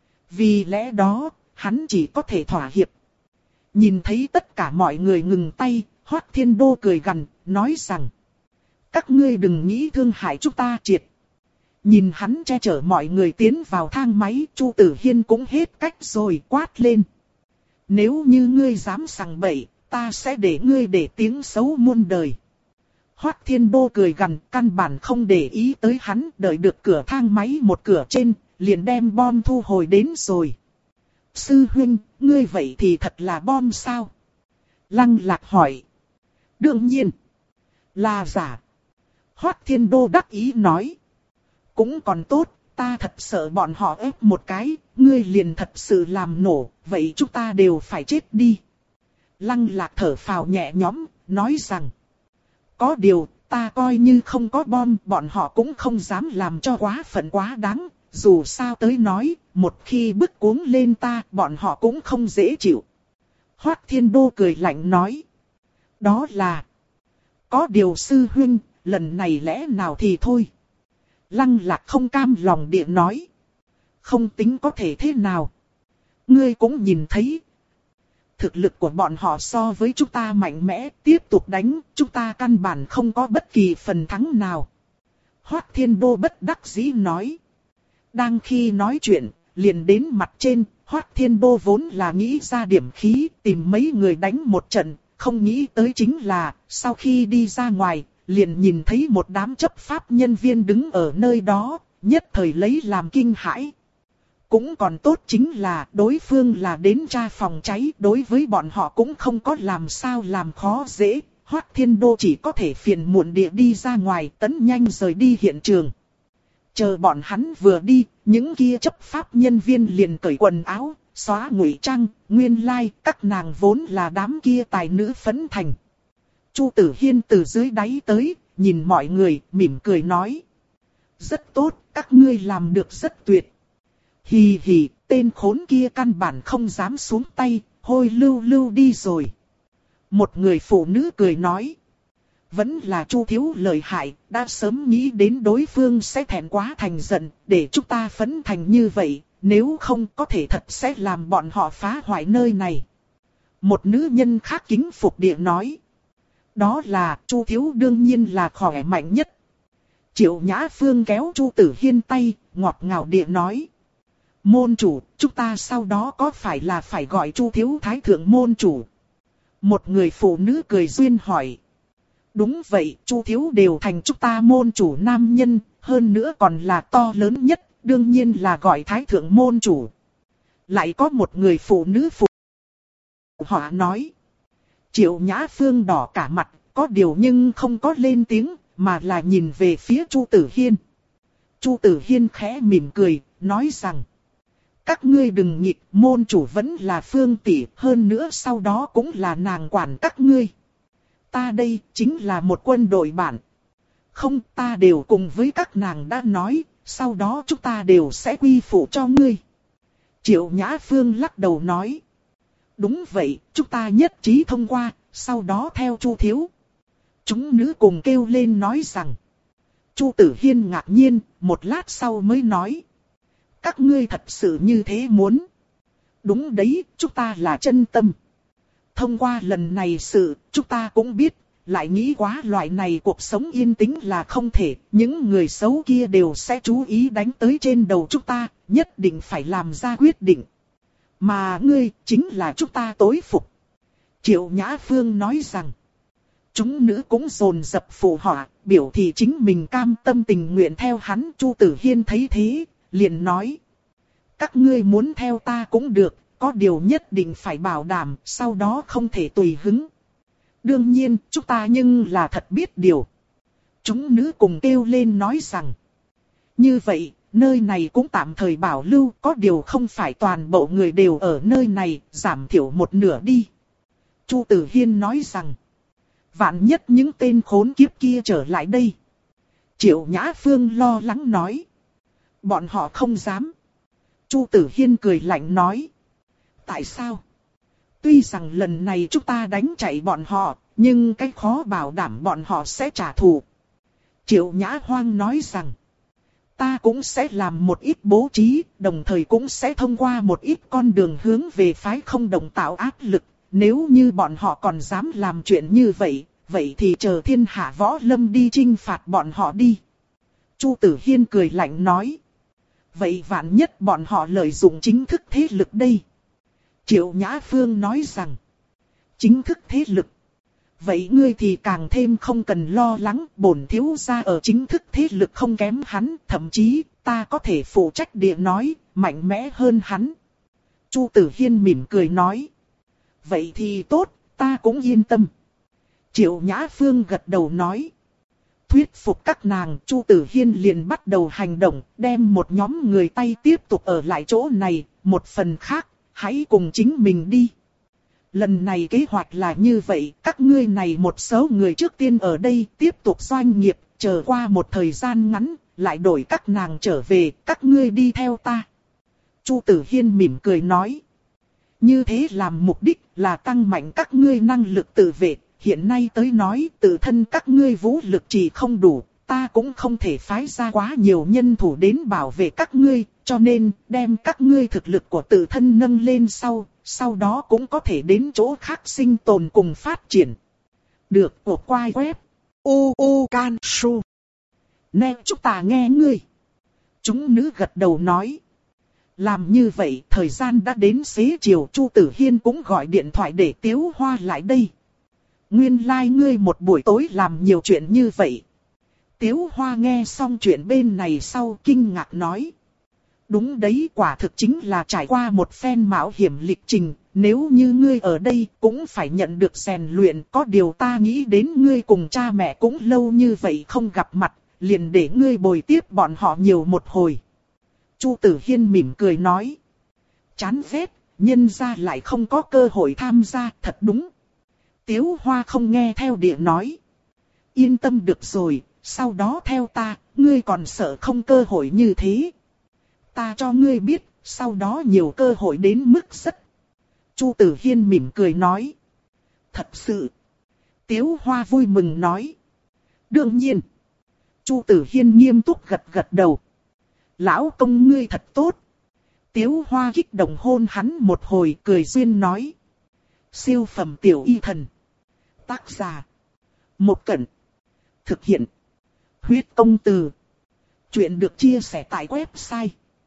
Vì lẽ đó, hắn chỉ có thể thỏa hiệp. Nhìn thấy tất cả mọi người ngừng tay, Hoắc Thiên Đô cười gằn, nói rằng. Các ngươi đừng nghĩ thương hại chúng ta triệt. Nhìn hắn che chở mọi người tiến vào thang máy, Chu Tử Hiên cũng hết cách rồi, quát lên. Nếu như ngươi dám sằng bậy, ta sẽ để ngươi để tiếng xấu muôn đời. Hoắc Thiên Đô cười gằn, căn bản không để ý tới hắn, đợi được cửa thang máy một cửa trên, liền đem bom thu hồi đến rồi. Sư huynh, ngươi vậy thì thật là bom sao? Lăng Lạc hỏi. Đương nhiên, là giả. Hoắc Thiên Đô đắc ý nói. Cũng còn tốt. Ta thật sợ bọn họ ép một cái, ngươi liền thật sự làm nổ, vậy chúng ta đều phải chết đi. Lăng Lạc thở phào nhẹ nhõm, nói rằng. Có điều, ta coi như không có bom, bọn họ cũng không dám làm cho quá phận quá đáng. Dù sao tới nói, một khi bức cuống lên ta, bọn họ cũng không dễ chịu. Hoắc Thiên Đô cười lạnh nói. Đó là. Có điều sư huynh, lần này lẽ nào thì thôi. Lăng Lạc không cam lòng địa nói. Không tính có thể thế nào. Ngươi cũng nhìn thấy. Thực lực của bọn họ so với chúng ta mạnh mẽ, tiếp tục đánh, chúng ta căn bản không có bất kỳ phần thắng nào. Hoắc Thiên Đô bất đắc dĩ nói. Đang khi nói chuyện, liền đến mặt trên, Hoắc Thiên Đô vốn là nghĩ ra điểm khí, tìm mấy người đánh một trận, không nghĩ tới chính là, sau khi đi ra ngoài, liền nhìn thấy một đám chấp pháp nhân viên đứng ở nơi đó, nhất thời lấy làm kinh hãi. Cũng còn tốt chính là đối phương là đến tra phòng cháy, đối với bọn họ cũng không có làm sao làm khó dễ. Hoắc Thiên Đô chỉ có thể phiền muộn địa đi ra ngoài, tấn nhanh rời đi hiện trường. Chờ bọn hắn vừa đi, những kia chấp pháp nhân viên liền cởi quần áo, xóa ngụy trang, nguyên lai like, các nàng vốn là đám kia tài nữ phấn thành. Chu Tử Hiên từ dưới đáy tới, nhìn mọi người, mỉm cười nói. Rất tốt, các ngươi làm được rất tuyệt. Hì hì, tên khốn kia căn bản không dám xuống tay, hôi lưu lưu đi rồi. Một người phụ nữ cười nói. Vẫn là Chu thiếu lợi hại, đã sớm nghĩ đến đối phương sẽ thẹn quá thành giận, để chúng ta phấn thành như vậy, nếu không có thể thật sẽ làm bọn họ phá hoại nơi này. Một nữ nhân khác kính phục địa nói. Đó là Chu thiếu đương nhiên là khỏe mạnh nhất. Triệu Nhã Phương kéo Chu Tử Hiên tay, ngọt ngào địa nói. Môn chủ, chúng ta sau đó có phải là phải gọi Chu thiếu thái thượng môn chủ? Một người phụ nữ cười duyên hỏi. Đúng vậy, Chu thiếu đều thành chúng ta môn chủ nam nhân, hơn nữa còn là to lớn nhất, đương nhiên là gọi thái thượng môn chủ. Lại có một người phụ nữ phụ họ nói. Triệu Nhã Phương đỏ cả mặt, có điều nhưng không có lên tiếng, mà là nhìn về phía Chu Tử Hiên. Chu Tử Hiên khẽ mỉm cười, nói rằng. Các ngươi đừng nhịp, môn chủ vẫn là Phương tỷ, hơn nữa sau đó cũng là nàng quản các ngươi. Ta đây chính là một quân đội bạn. Không, ta đều cùng với các nàng đã nói, sau đó chúng ta đều sẽ quy phụ cho ngươi. Triệu Nhã Phương lắc đầu nói. Đúng vậy, chúng ta nhất trí thông qua, sau đó theo Chu thiếu. Chúng nữ cùng kêu lên nói rằng. Chu Tử Hiên ngạc nhiên, một lát sau mới nói. Các ngươi thật sự như thế muốn. Đúng đấy, chúng ta là chân tâm. Thông qua lần này sự, chúng ta cũng biết, lại nghĩ quá loại này cuộc sống yên tĩnh là không thể. Những người xấu kia đều sẽ chú ý đánh tới trên đầu chúng ta, nhất định phải làm ra quyết định. Mà ngươi, chính là chúng ta tối phục. Triệu Nhã Phương nói rằng. Chúng nữ cũng dồn dập phụ họa, biểu thị chính mình cam tâm tình nguyện theo hắn. Chu Tử Hiên thấy thế, liền nói. Các ngươi muốn theo ta cũng được, có điều nhất định phải bảo đảm, sau đó không thể tùy hứng. Đương nhiên, chúng ta nhưng là thật biết điều. Chúng nữ cùng kêu lên nói rằng. Như vậy, nơi này cũng tạm thời bảo lưu, có điều không phải toàn bộ người đều ở nơi này, giảm thiểu một nửa đi. Chu Tử Hiên nói rằng. Vạn nhất những tên khốn kiếp kia trở lại đây. Triệu Nhã Phương lo lắng nói. Bọn họ không dám. Chu Tử Hiên cười lạnh nói. Tại sao? Tuy rằng lần này chúng ta đánh chạy bọn họ, nhưng cái khó bảo đảm bọn họ sẽ trả thù. Triệu Nhã Hoang nói rằng. Ta cũng sẽ làm một ít bố trí, đồng thời cũng sẽ thông qua một ít con đường hướng về phái không đồng tạo áp lực. Nếu như bọn họ còn dám làm chuyện như vậy, vậy thì chờ thiên hạ võ lâm đi trinh phạt bọn họ đi. Chu Tử Hiên cười lạnh nói. Vậy vạn nhất bọn họ lợi dụng chính thức thế lực đây. Triệu Nhã Phương nói rằng. Chính thức thế lực. Vậy ngươi thì càng thêm không cần lo lắng, bổn thiếu gia ở chính thức thế lực không kém hắn, thậm chí ta có thể phụ trách địa nói, mạnh mẽ hơn hắn. Chu Tử Hiên mỉm cười nói. Vậy thì tốt, ta cũng yên tâm. Triệu Nhã Phương gật đầu nói. Thuyết phục các nàng, Chu Tử Hiên liền bắt đầu hành động, đem một nhóm người tay tiếp tục ở lại chỗ này, một phần khác, hãy cùng chính mình đi. Lần này kế hoạch là như vậy, các ngươi này một số người trước tiên ở đây tiếp tục doanh nghiệp, chờ qua một thời gian ngắn, lại đổi các nàng trở về, các ngươi đi theo ta. Chu Tử Hiên mỉm cười nói. Như thế làm mục đích là tăng mạnh các ngươi năng lực tự vệ. Hiện nay tới nói tự thân các ngươi vũ lực chỉ không đủ, ta cũng không thể phái ra quá nhiều nhân thủ đến bảo vệ các ngươi, cho nên đem các ngươi thực lực của tự thân nâng lên sau, sau đó cũng có thể đến chỗ khác sinh tồn cùng phát triển. Được, của quai web. U U Can Su. Nè chúng ta nghe ngươi. Chúng nữ gật đầu nói. Làm như vậy, thời gian đã đến xế chiều, Chu Tử Hiên cũng gọi điện thoại để Tiếu Hoa lại đây. Nguyên lai like ngươi một buổi tối làm nhiều chuyện như vậy. Tiếu Hoa nghe xong chuyện bên này sau kinh ngạc nói. Đúng đấy, quả thực chính là trải qua một phen mạo hiểm lịch trình. Nếu như ngươi ở đây cũng phải nhận được rèn luyện. Có điều ta nghĩ đến ngươi cùng cha mẹ cũng lâu như vậy không gặp mặt. Liền để ngươi bồi tiếp bọn họ nhiều một hồi. Chu Tử Hiên mỉm cười nói. Chán ghét, nhân ra lại không có cơ hội tham gia, thật đúng. Tiếu Hoa không nghe theo địa nói. Yên tâm được rồi, sau đó theo ta, ngươi còn sợ không cơ hội như thế. Ta cho ngươi biết, sau đó nhiều cơ hội đến mức rất. Chu Tử Hiên mỉm cười nói. Thật sự. Tiếu Hoa vui mừng nói. Đương nhiên. Chu Tử Hiên nghiêm túc gật gật đầu. Lão công ngươi thật tốt. Tiếu Hoa kích động hôn hắn một hồi cười duyên nói. Siêu phẩm tiểu y thần. Tác giả. Một Cẩn. Thực hiện. Huyết công từ. Chuyện được chia sẻ tại website.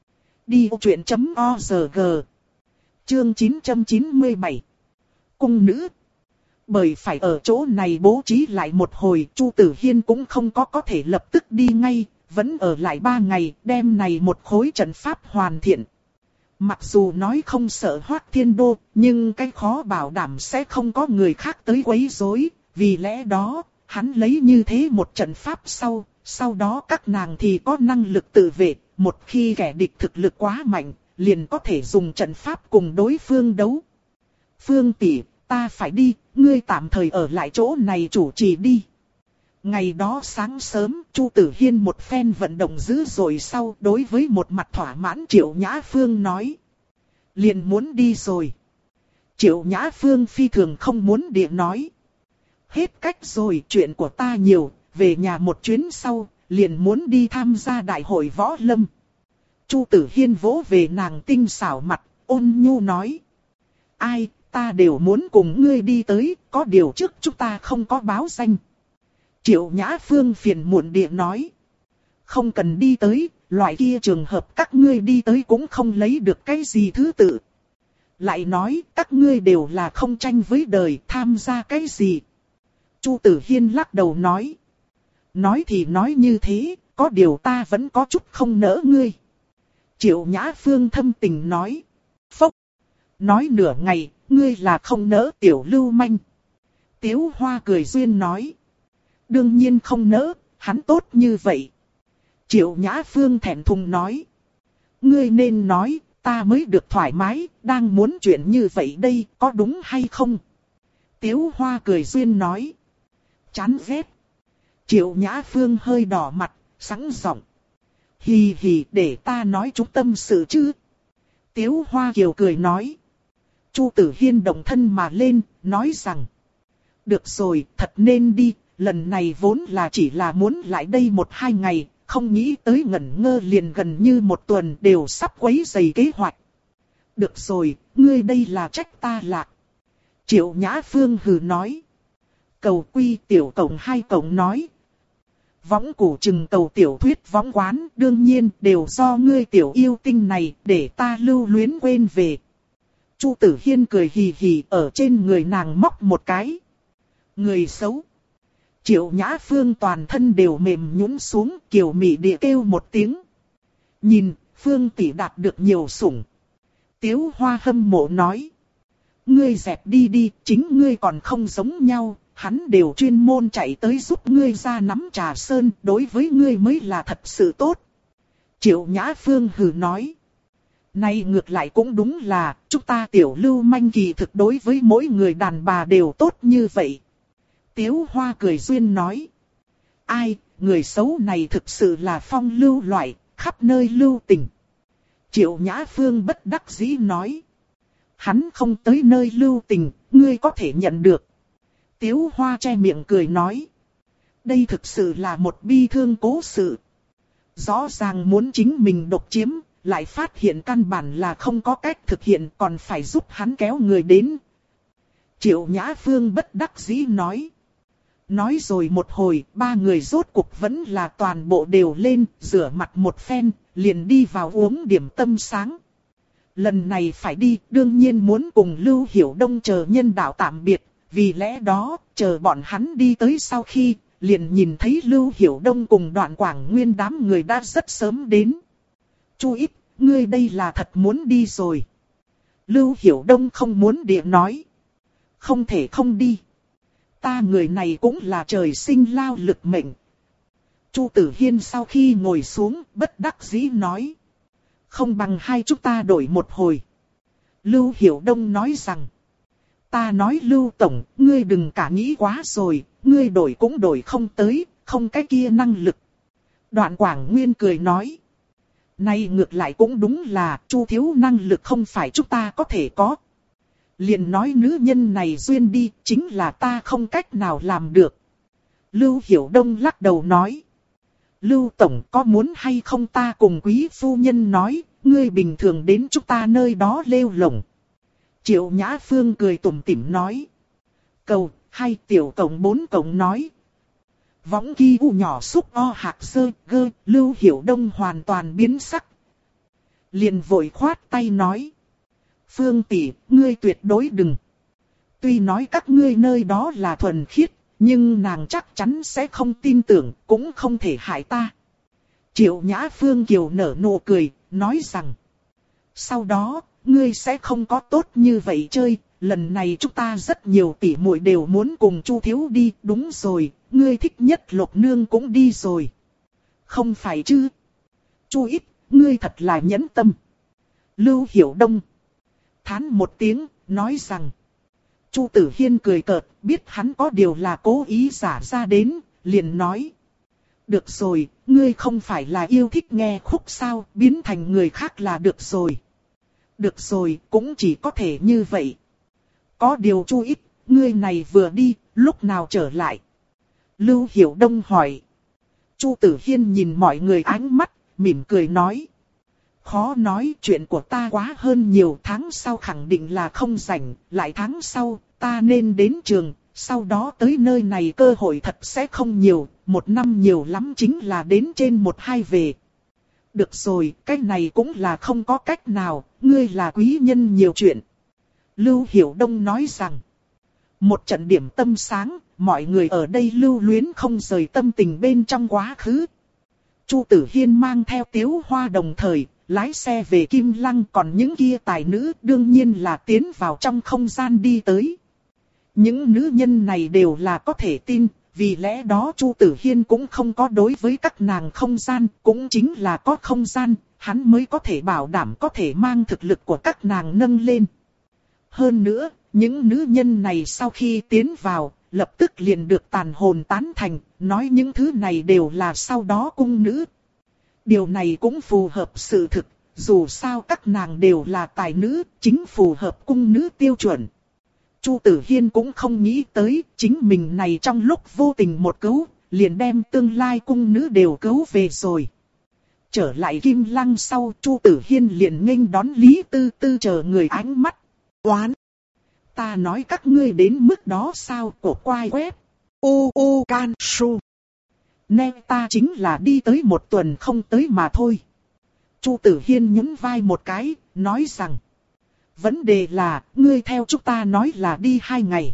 đi ô chuyện chấm org. Chương chín trăm chín mươi bảy. Cung nữ. Bởi phải ở chỗ này bố trí lại một hồi, Chu Tử Hiên cũng không có có thể lập tức đi ngay, vẫn ở lại ba ngày, đem này một khối trận pháp hoàn thiện. Mặc dù nói không sợ Hoắc Thiên Đô, nhưng cái khó bảo đảm sẽ không có người khác tới quấy rối, vì lẽ đó, hắn lấy như thế một trận pháp sau, sau đó các nàng thì có năng lực tự vệ, một khi kẻ địch thực lực quá mạnh, liền có thể dùng trận pháp cùng đối phương đấu. Phương tỷ, ta phải đi, ngươi tạm thời ở lại chỗ này chủ trì đi. Ngày đó sáng sớm, Chu Tử Hiên một phen vận động dữ dội sau đối với một mặt thỏa mãn Triệu Nhã Phương nói. Liền muốn đi rồi. Triệu Nhã Phương phi thường không muốn địa nói. Hết cách rồi, chuyện của ta nhiều, về nhà một chuyến sau, liền muốn đi tham gia đại hội võ lâm. Chu Tử Hiên vỗ về nàng tinh xảo mặt, ôn nhu nói. Ai, ta đều muốn cùng ngươi đi tới, có điều trước chúng ta không có báo danh. Triệu Nhã Phương phiền muộn địa nói. Không cần đi tới, loại kia trường hợp các ngươi đi tới cũng không lấy được cái gì thứ tự. Lại nói, các ngươi đều là không tranh với đời, tham gia cái gì. Chu Tử Hiên lắc đầu nói. Nói thì nói như thế, có điều ta vẫn có chút không nỡ ngươi. Triệu Nhã Phương thâm tình nói. Phốc. Nói nửa ngày, ngươi là không nỡ tiểu lưu manh. Tiếu Hoa cười duyên nói. Đương nhiên không nỡ, hắn tốt như vậy. Triệu Nhã Phương thẹn thùng nói. Ngươi nên nói, ta mới được thoải mái, đang muốn chuyện như vậy đây, có đúng hay không? Tiếu Hoa cười duyên nói. Chán ghét. Triệu Nhã Phương hơi đỏ mặt, sẵn giọng. Hì hì, để ta nói chút tâm sự chứ. Tiếu Hoa kiều cười nói. Chu Tử Hiên động thân mà lên, nói rằng. Được rồi, thật nên đi, lần này vốn là chỉ là muốn lại đây một hai ngày, không nghĩ tới ngẩn ngơ liền gần như một tuần đều sắp quấy rầy kế hoạch. Được rồi, ngươi đây là trách ta lạc. Triệu Nhã Phương hừ nói. Cầu quy tiểu cổng hai cổng nói. Võng củ trừng cầu tiểu thuyết võng quán đương nhiên đều do ngươi tiểu yêu tinh này để ta lưu luyến quên về. Chu Tử Hiên cười hì hì ở trên người nàng móc một cái. Người xấu. Triệu Nhã Phương toàn thân đều mềm nhũn xuống kiều mị địa kêu một tiếng. Nhìn, Phương tỷ đạt được nhiều sủng. Tiếu Hoa hâm mộ nói. Ngươi dẹp đi đi, chính ngươi còn không giống nhau, hắn đều chuyên môn chạy tới giúp ngươi ra nắm trà sơn, đối với ngươi mới là thật sự tốt. Triệu Nhã Phương hừ nói. Này ngược lại cũng đúng là, chúng ta tiểu lưu manh kỳ thực đối với mỗi người đàn bà đều tốt như vậy. Tiếu Hoa cười duyên nói. Ai, người xấu này thực sự là phong lưu loại, khắp nơi lưu tình. Triệu Nhã Phương bất đắc dĩ nói. Hắn không tới nơi lưu tình, ngươi có thể nhận được. Tiếu Hoa che miệng cười nói. Đây thực sự là một bi thương cố sự. Rõ ràng muốn chính mình độc chiếm, lại phát hiện căn bản là không có cách thực hiện còn phải giúp hắn kéo người đến. Triệu Nhã Phương bất đắc dĩ nói. Nói rồi một hồi, ba người rốt cuộc vẫn là toàn bộ đều lên, rửa mặt một phen, liền đi vào uống điểm tâm sáng. Lần này phải đi, đương nhiên muốn cùng Lưu Hiểu Đông chờ nhân đạo tạm biệt, vì lẽ đó, chờ bọn hắn đi tới sau khi, liền nhìn thấy Lưu Hiểu Đông cùng Đoạn Quảng Nguyên đám người đã rất sớm đến. Chu Ít, ngươi đây là thật muốn đi rồi. Lưu Hiểu Đông không muốn địa nói. Không thể không đi. Ta người này cũng là trời sinh lao lực mệnh. Chu Tử Hiên sau khi ngồi xuống, bất đắc dĩ nói. Không bằng hai chúng ta đổi một hồi. Lưu Hiểu Đông nói rằng. Ta nói Lưu Tổng, ngươi đừng cả nghĩ quá rồi, ngươi đổi cũng đổi không tới, không cái kia năng lực. Đoạn Quảng Nguyên cười nói. Này ngược lại cũng đúng là, Chu thiếu năng lực không phải chúng ta có thể có. Liền nói nữ nhân này duyên đi, chính là ta không cách nào làm được. Lưu Hiểu Đông lắc đầu nói. Lưu Tổng có muốn hay không ta cùng quý phu nhân nói, ngươi bình thường đến chúng ta nơi đó lêu lổng. Triệu Nhã Phương cười tủm tỉm nói. Cầu, hai tiểu cổng bốn cổng nói. Võng ki u nhỏ xúc o hạc sơ gơ, Lưu Hiểu Đông hoàn toàn biến sắc. Liền vội khoát tay nói. Phương tỷ, ngươi tuyệt đối đừng. Tuy nói các ngươi nơi đó là thuần khiết, nhưng nàng chắc chắn sẽ không tin tưởng, cũng không thể hại ta. Triệu Nhã Phương Kiều nở nụ cười, nói rằng. Sau đó, ngươi sẽ không có tốt như vậy chơi, lần này chúng ta rất nhiều tỷ muội đều muốn cùng Chu thiếu đi, đúng rồi, ngươi thích nhất Lục nương cũng đi rồi. Không phải chứ? Chu ít, ngươi thật là nhẫn tâm. Lưu Hiểu Đông thán một tiếng, nói rằng. Chu Tử Hiên cười cợt, biết hắn có điều là cố ý giả ra đến, liền nói. Được rồi, ngươi không phải là yêu thích nghe khúc sao, biến thành người khác là được rồi. Được rồi, cũng chỉ có thể như vậy. Có điều Chu ít, ngươi này vừa đi, lúc nào trở lại? Lưu Hiểu Đông hỏi. Chu Tử Hiên nhìn mọi người ánh mắt, mỉm cười nói. Khó nói, chuyện của ta quá hơn nhiều, tháng sau khẳng định là không rảnh, lại tháng sau, ta nên đến trường, sau đó tới nơi này cơ hội thật sẽ không nhiều, một năm nhiều lắm chính là đến trên một hai về. Được rồi, cái này cũng là không có cách nào, ngươi là quý nhân nhiều chuyện. Lưu Hiểu Đông nói rằng, một trận điểm tâm sáng, mọi người ở đây lưu luyến không rời tâm tình bên trong quá khứ. Chu Tử Hiên mang theo Tiếu Hoa đồng thời, lái xe về Kim Lăng, còn những kia tài nữ đương nhiên là tiến vào trong không gian đi tới. Những nữ nhân này đều là có thể tin, vì lẽ đó Chu Tử Hiên cũng không có đối với các nàng không gian, cũng chính là có không gian, hắn mới có thể bảo đảm có thể mang thực lực của các nàng nâng lên. Hơn nữa, những nữ nhân này sau khi tiến vào, lập tức liền được tàn hồn tán thành, nói những thứ này đều là sau đó cung nữ. Điều này cũng phù hợp sự thực, dù sao các nàng đều là tài nữ, chính phù hợp cung nữ tiêu chuẩn. Chu Tử Hiên cũng không nghĩ tới, chính mình này trong lúc vô tình một cứu, liền đem tương lai cung nữ đều cứu về rồi. Trở lại Kim Lăng sau, Chu Tử Hiên liền nghênh đón Lý Tư Tư chờ người ánh mắt. Oán! Ta nói các ngươi đến mức đó sao, cổ quái web. U U Can Su. Nè ta chính là đi tới một tuần không tới mà thôi. Chu Tử Hiên nhún vai một cái, nói rằng. Vấn đề là, ngươi theo chúng ta nói là đi hai ngày.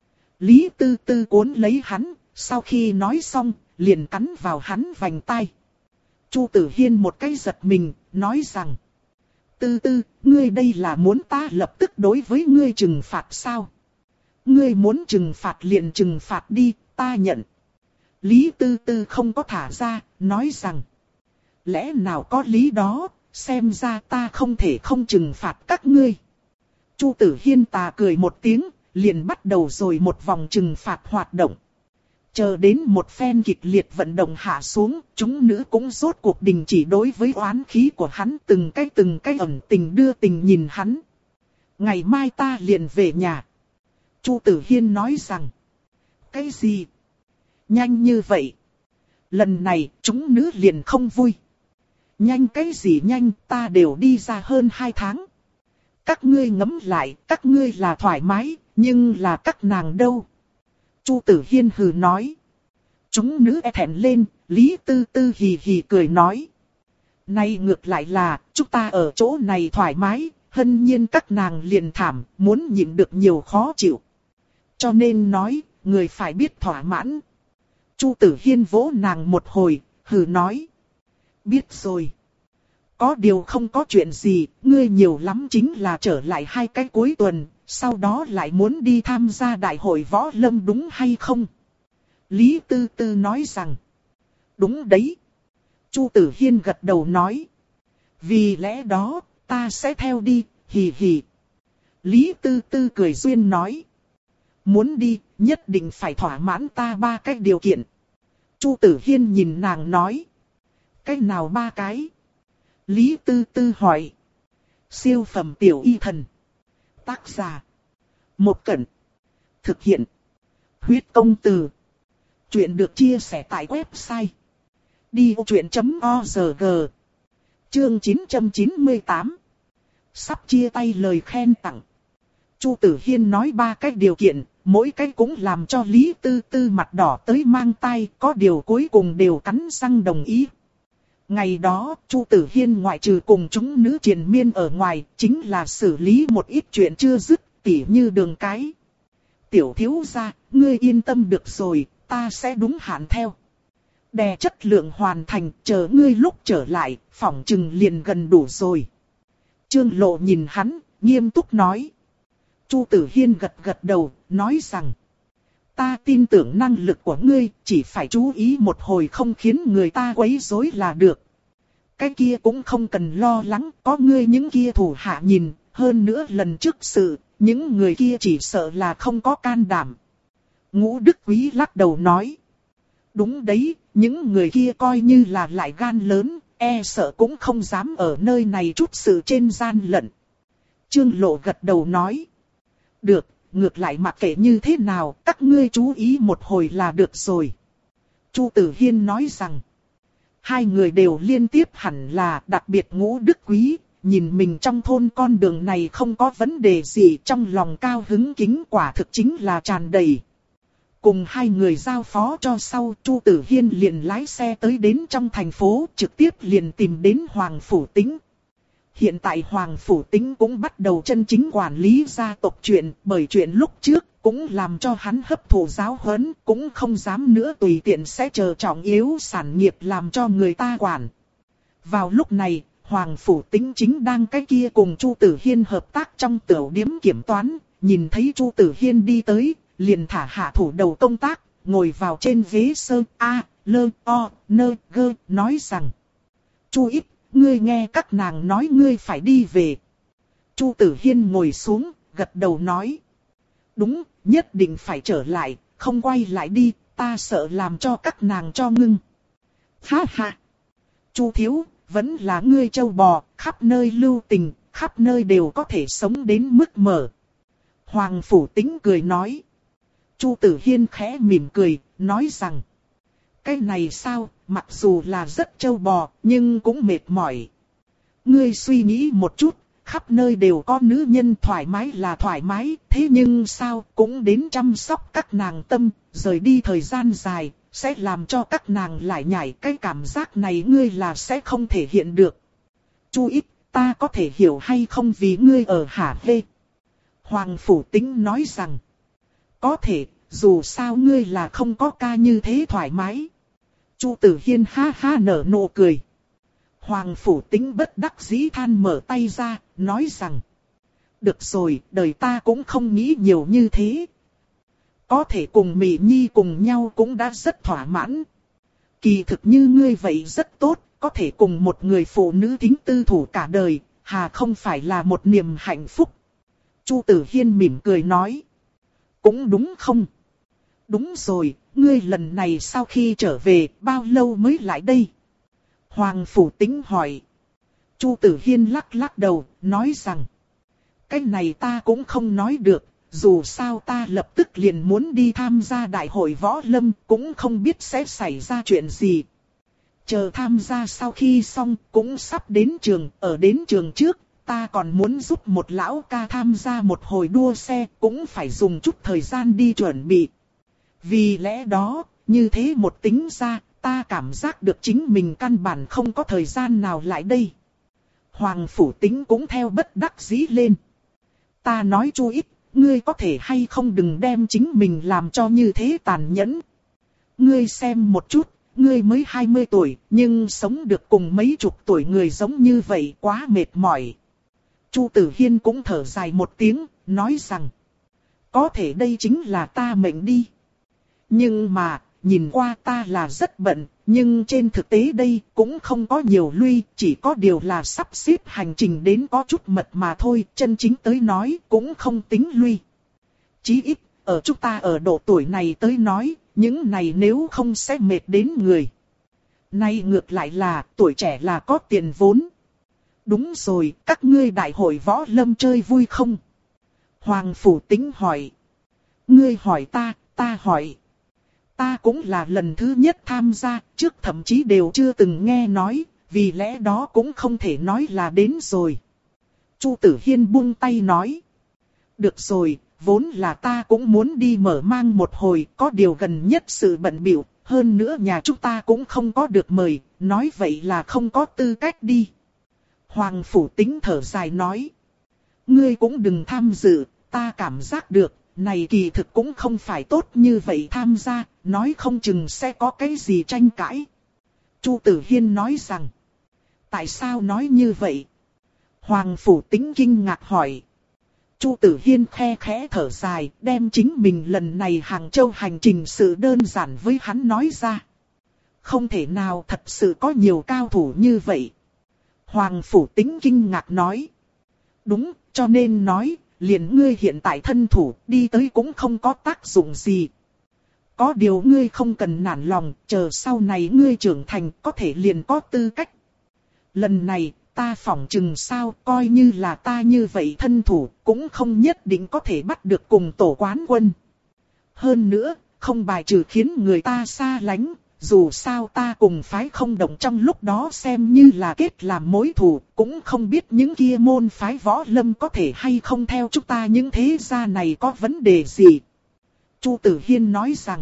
Lý Tư Tư cuốn lấy hắn, sau khi nói xong, liền cắn vào hắn vành tai. Chu Tử Hiên một cái giật mình, nói rằng. Tư Tư, ngươi đây là muốn ta lập tức đối với ngươi trừng phạt sao? Ngươi muốn trừng phạt liền trừng phạt đi, ta nhận. Lý Tư Tư không có thả ra, nói rằng. Lẽ nào có lý đó, xem ra ta không thể không trừng phạt các ngươi. Chu Tử Hiên tà cười một tiếng, liền bắt đầu rồi một vòng trừng phạt hoạt động. Chờ đến một phen kịch liệt vận động hạ xuống, chúng nữ cũng rốt cuộc đình chỉ đối với oán khí của hắn, từng cái từng cái ẩn tình đưa tình nhìn hắn. Ngày mai ta liền về nhà. Chu Tử Hiên nói rằng. Cái gì? Nhanh như vậy? Lần này chúng nữ liền không vui. Nhanh cái gì nhanh, ta đều đi ra hơn hai tháng. Các ngươi ngẫm lại, các ngươi là thoải mái, nhưng là các nàng đâu? Chu Tử Hiên hừ nói. Chúng nữ e thẹn lên, Lý Tư Tư hì hì cười nói. Nay ngược lại là, chúng ta ở chỗ này thoải mái, hân nhiên các nàng liền thảm, muốn nhịn được nhiều khó chịu. Cho nên nói, người phải biết thỏa mãn. Chu Tử Hiên vỗ nàng một hồi, hừ nói. Biết rồi. Có điều không có chuyện gì, ngươi nhiều lắm chính là trở lại hai cái cuối tuần, sau đó lại muốn đi tham gia đại hội võ lâm đúng hay không? Lý Tư Tư nói rằng. Đúng đấy. Chu Tử Hiên gật đầu nói. Vì lẽ đó, ta sẽ theo đi, hì hì. Lý Tư Tư cười duyên nói. Muốn đi, nhất định phải thỏa mãn ta ba cái điều kiện. Chu Tử Hiên nhìn nàng nói. Cái nào ba cái? Lý Tư Tư hỏi. Siêu phẩm tiểu y thần. Tác giả. Một Cẩn. Thực hiện. Huyết công từ. Chuyện được chia sẻ tại website. đi vô chuyện chấm org. Chương chín trăm chín mươi tám. Sắp chia tay lời khen tặng. Chu Tử Hiên nói ba cái điều kiện, mỗi cái cũng làm cho Lý Tư Tư mặt đỏ tới mang tai, có điều cuối cùng đều cắn răng đồng ý. Ngày đó, Chu Tử Hiên ngoại trừ cùng chúng nữ triền miên ở ngoài, chính là xử lý một ít chuyện chưa dứt, tỉ như đường cái. Tiểu thiếu gia, ngươi yên tâm được rồi, ta sẽ đúng hạn theo. Đè chất lượng hoàn thành, chờ ngươi lúc trở lại, phỏng chừng liền gần đủ rồi. Trương Lộ nhìn hắn, nghiêm túc nói. Chu Tử Hiên gật gật đầu, nói rằng. Ta tin tưởng năng lực của ngươi, chỉ phải chú ý một hồi không khiến người ta quấy rối là được. Cái kia cũng không cần lo lắng, có ngươi những kia thủ hạ nhìn, hơn nữa lần trước sự, những người kia chỉ sợ là không có can đảm. Ngũ Đức Quý lắc đầu nói. Đúng đấy, những người kia coi như là lại gan lớn, e sợ cũng không dám ở nơi này chút sự trên gian lận. Trương Lộ gật đầu nói. Được, ngược lại mặc kệ như thế nào, các ngươi chú ý một hồi là được rồi. Chu Tử Hiên nói rằng. Hai người đều liên tiếp hẳn là, đặc biệt Ngũ Đức Quý, nhìn mình trong thôn con đường này không có vấn đề gì, trong lòng cao hứng kính quả thực chính là tràn đầy. Cùng hai người giao phó cho sau, Chu Tử Hiên liền lái xe tới đến trong thành phố, trực tiếp liền tìm đến Hoàng Phủ Tĩnh. Hiện tại Hoàng Phủ Tĩnh cũng bắt đầu chân chính quản lý gia tộc chuyện, bởi chuyện lúc trước cũng làm cho hắn hấp thụ giáo huấn, cũng không dám nữa tùy tiện sẽ chờ trọng yếu sản nghiệp làm cho người ta quản. Vào lúc này, Hoàng Phủ Tĩnh chính đang cái kia cùng Chu Tử Hiên hợp tác trong tiểu điếm kiểm toán, nhìn thấy Chu Tử Hiên đi tới, liền thả hạ thủ đầu công tác, ngồi vào trên ghế sơ a, lơ, o, nơ, gơ, nói rằng. Chu Ít, ngươi nghe các nàng nói ngươi phải đi về. Chu Tử Hiên ngồi xuống, gật đầu nói. Đúng, nhất định phải trở lại, không quay lại đi, ta sợ làm cho các nàng cho ngưng. Ha ha. Chu thiếu, vẫn là ngươi châu bò, khắp nơi lưu tình, khắp nơi đều có thể sống đến mức mở. Hoàng Phủ Tĩnh cười nói. Chu Tử Hiên khẽ mỉm cười, nói rằng. Cái này sao, mặc dù là rất châu bò, nhưng cũng mệt mỏi. Ngươi suy nghĩ một chút, khắp nơi đều có nữ nhân thoải mái là thoải mái, thế nhưng sao cũng đến chăm sóc các nàng tâm, rời đi thời gian dài, sẽ làm cho các nàng lại nhảy, cái cảm giác này ngươi là sẽ không thể hiện được. Chu Ít, ta có thể hiểu hay không vì ngươi ở Hà Hê? Hoàng Phủ Tĩnh nói rằng. Có thể, dù sao ngươi là không có ca như thế thoải mái. Chu Tử Hiên ha ha nở nụ cười. Hoàng Phủ Tĩnh bất đắc dĩ than mở tay ra, nói rằng. Được rồi, đời ta cũng không nghĩ nhiều như thế. Có thể cùng Mị Nhi cùng nhau cũng đã rất thỏa mãn. Kỳ thực như ngươi vậy rất tốt, có thể cùng một người phụ nữ tính tư thủ cả đời, hà không phải là một niềm hạnh phúc. Chu Tử Hiên mỉm cười nói. Cũng đúng không? Đúng rồi, ngươi lần này sau khi trở về, bao lâu mới lại đây? Hoàng Phủ Tĩnh hỏi. Chu Tử Hiên lắc lắc đầu, nói rằng. Cái này ta cũng không nói được, dù sao ta lập tức liền muốn đi tham gia đại hội võ lâm, cũng không biết sẽ xảy ra chuyện gì. Chờ tham gia sau khi xong, cũng sắp đến trường, ở đến trường trước, ta còn muốn giúp một lão ca tham gia một hồi đua xe, cũng phải dùng chút thời gian đi chuẩn bị. Vì lẽ đó, như thế một tính ra, ta cảm giác được chính mình căn bản không có thời gian nào lại đây. Hoàng Phủ Tĩnh cũng theo bất đắc dĩ lên. Ta nói Chu Ít, ngươi có thể hay không đừng đem chính mình làm cho như thế tàn nhẫn. Ngươi xem một chút, ngươi mới hai mươi tuổi, nhưng sống được cùng mấy chục tuổi người giống như vậy quá mệt mỏi. Chu Tử Hiên cũng thở dài một tiếng, nói rằng. Có thể đây chính là ta mệnh đi. Nhưng mà, nhìn qua ta là rất bận, nhưng trên thực tế đây cũng không có nhiều lui, chỉ có điều là sắp xếp hành trình đến có chút mật mà thôi, chân chính tới nói cũng không tính lui. Chí ít, ở chúng ta ở độ tuổi này tới nói, những này nếu không sẽ mệt đến người. Nay ngược lại là, tuổi trẻ là có tiền vốn. Đúng rồi, các ngươi đại hội võ lâm chơi vui không? Hoàng Phủ Tĩnh hỏi. Ngươi hỏi ta, ta hỏi. Ta cũng là lần thứ nhất tham gia, trước thậm chí đều chưa từng nghe nói, vì lẽ đó cũng không thể nói là đến rồi. Chu Tử Hiên buông tay nói. Được rồi, vốn là ta cũng muốn đi mở mang một hồi, có điều gần nhất sự bận bịu, hơn nữa nhà chúng ta cũng không có được mời, nói vậy là không có tư cách đi. Hoàng Phủ Tĩnh thở dài nói. Ngươi cũng đừng tham dự, ta cảm giác được, này kỳ thực cũng không phải tốt như vậy tham gia, nói không chừng sẽ có cái gì tranh cãi. Chu Tử Hiên nói rằng, tại sao nói như vậy? Hoàng Phủ Tĩnh kinh ngạc hỏi. Chu Tử Hiên khe khẽ thở dài, đem chính mình lần này Hàng Châu hành trình sự đơn giản với hắn nói ra. Không thể nào thật sự có nhiều cao thủ như vậy. Hoàng Phủ Tĩnh kinh ngạc nói. Đúng, cho nên nói, liền ngươi hiện tại thân thủ, đi tới cũng không có tác dụng gì. Có điều ngươi không cần nản lòng, chờ sau này ngươi trưởng thành có thể liền có tư cách. Lần này, ta phỏng chừng sao, coi như là ta như vậy thân thủ, cũng không nhất định có thể bắt được cùng tổ quán quân. Hơn nữa, không bài trừ khiến người ta xa lánh, dù sao ta cùng phái không đồng trong lúc đó xem như là kết làm mối thù, cũng không biết những kia môn phái võ lâm có thể hay không theo chúng ta những thế gia này có vấn đề gì. Chu Tử Hiên nói rằng,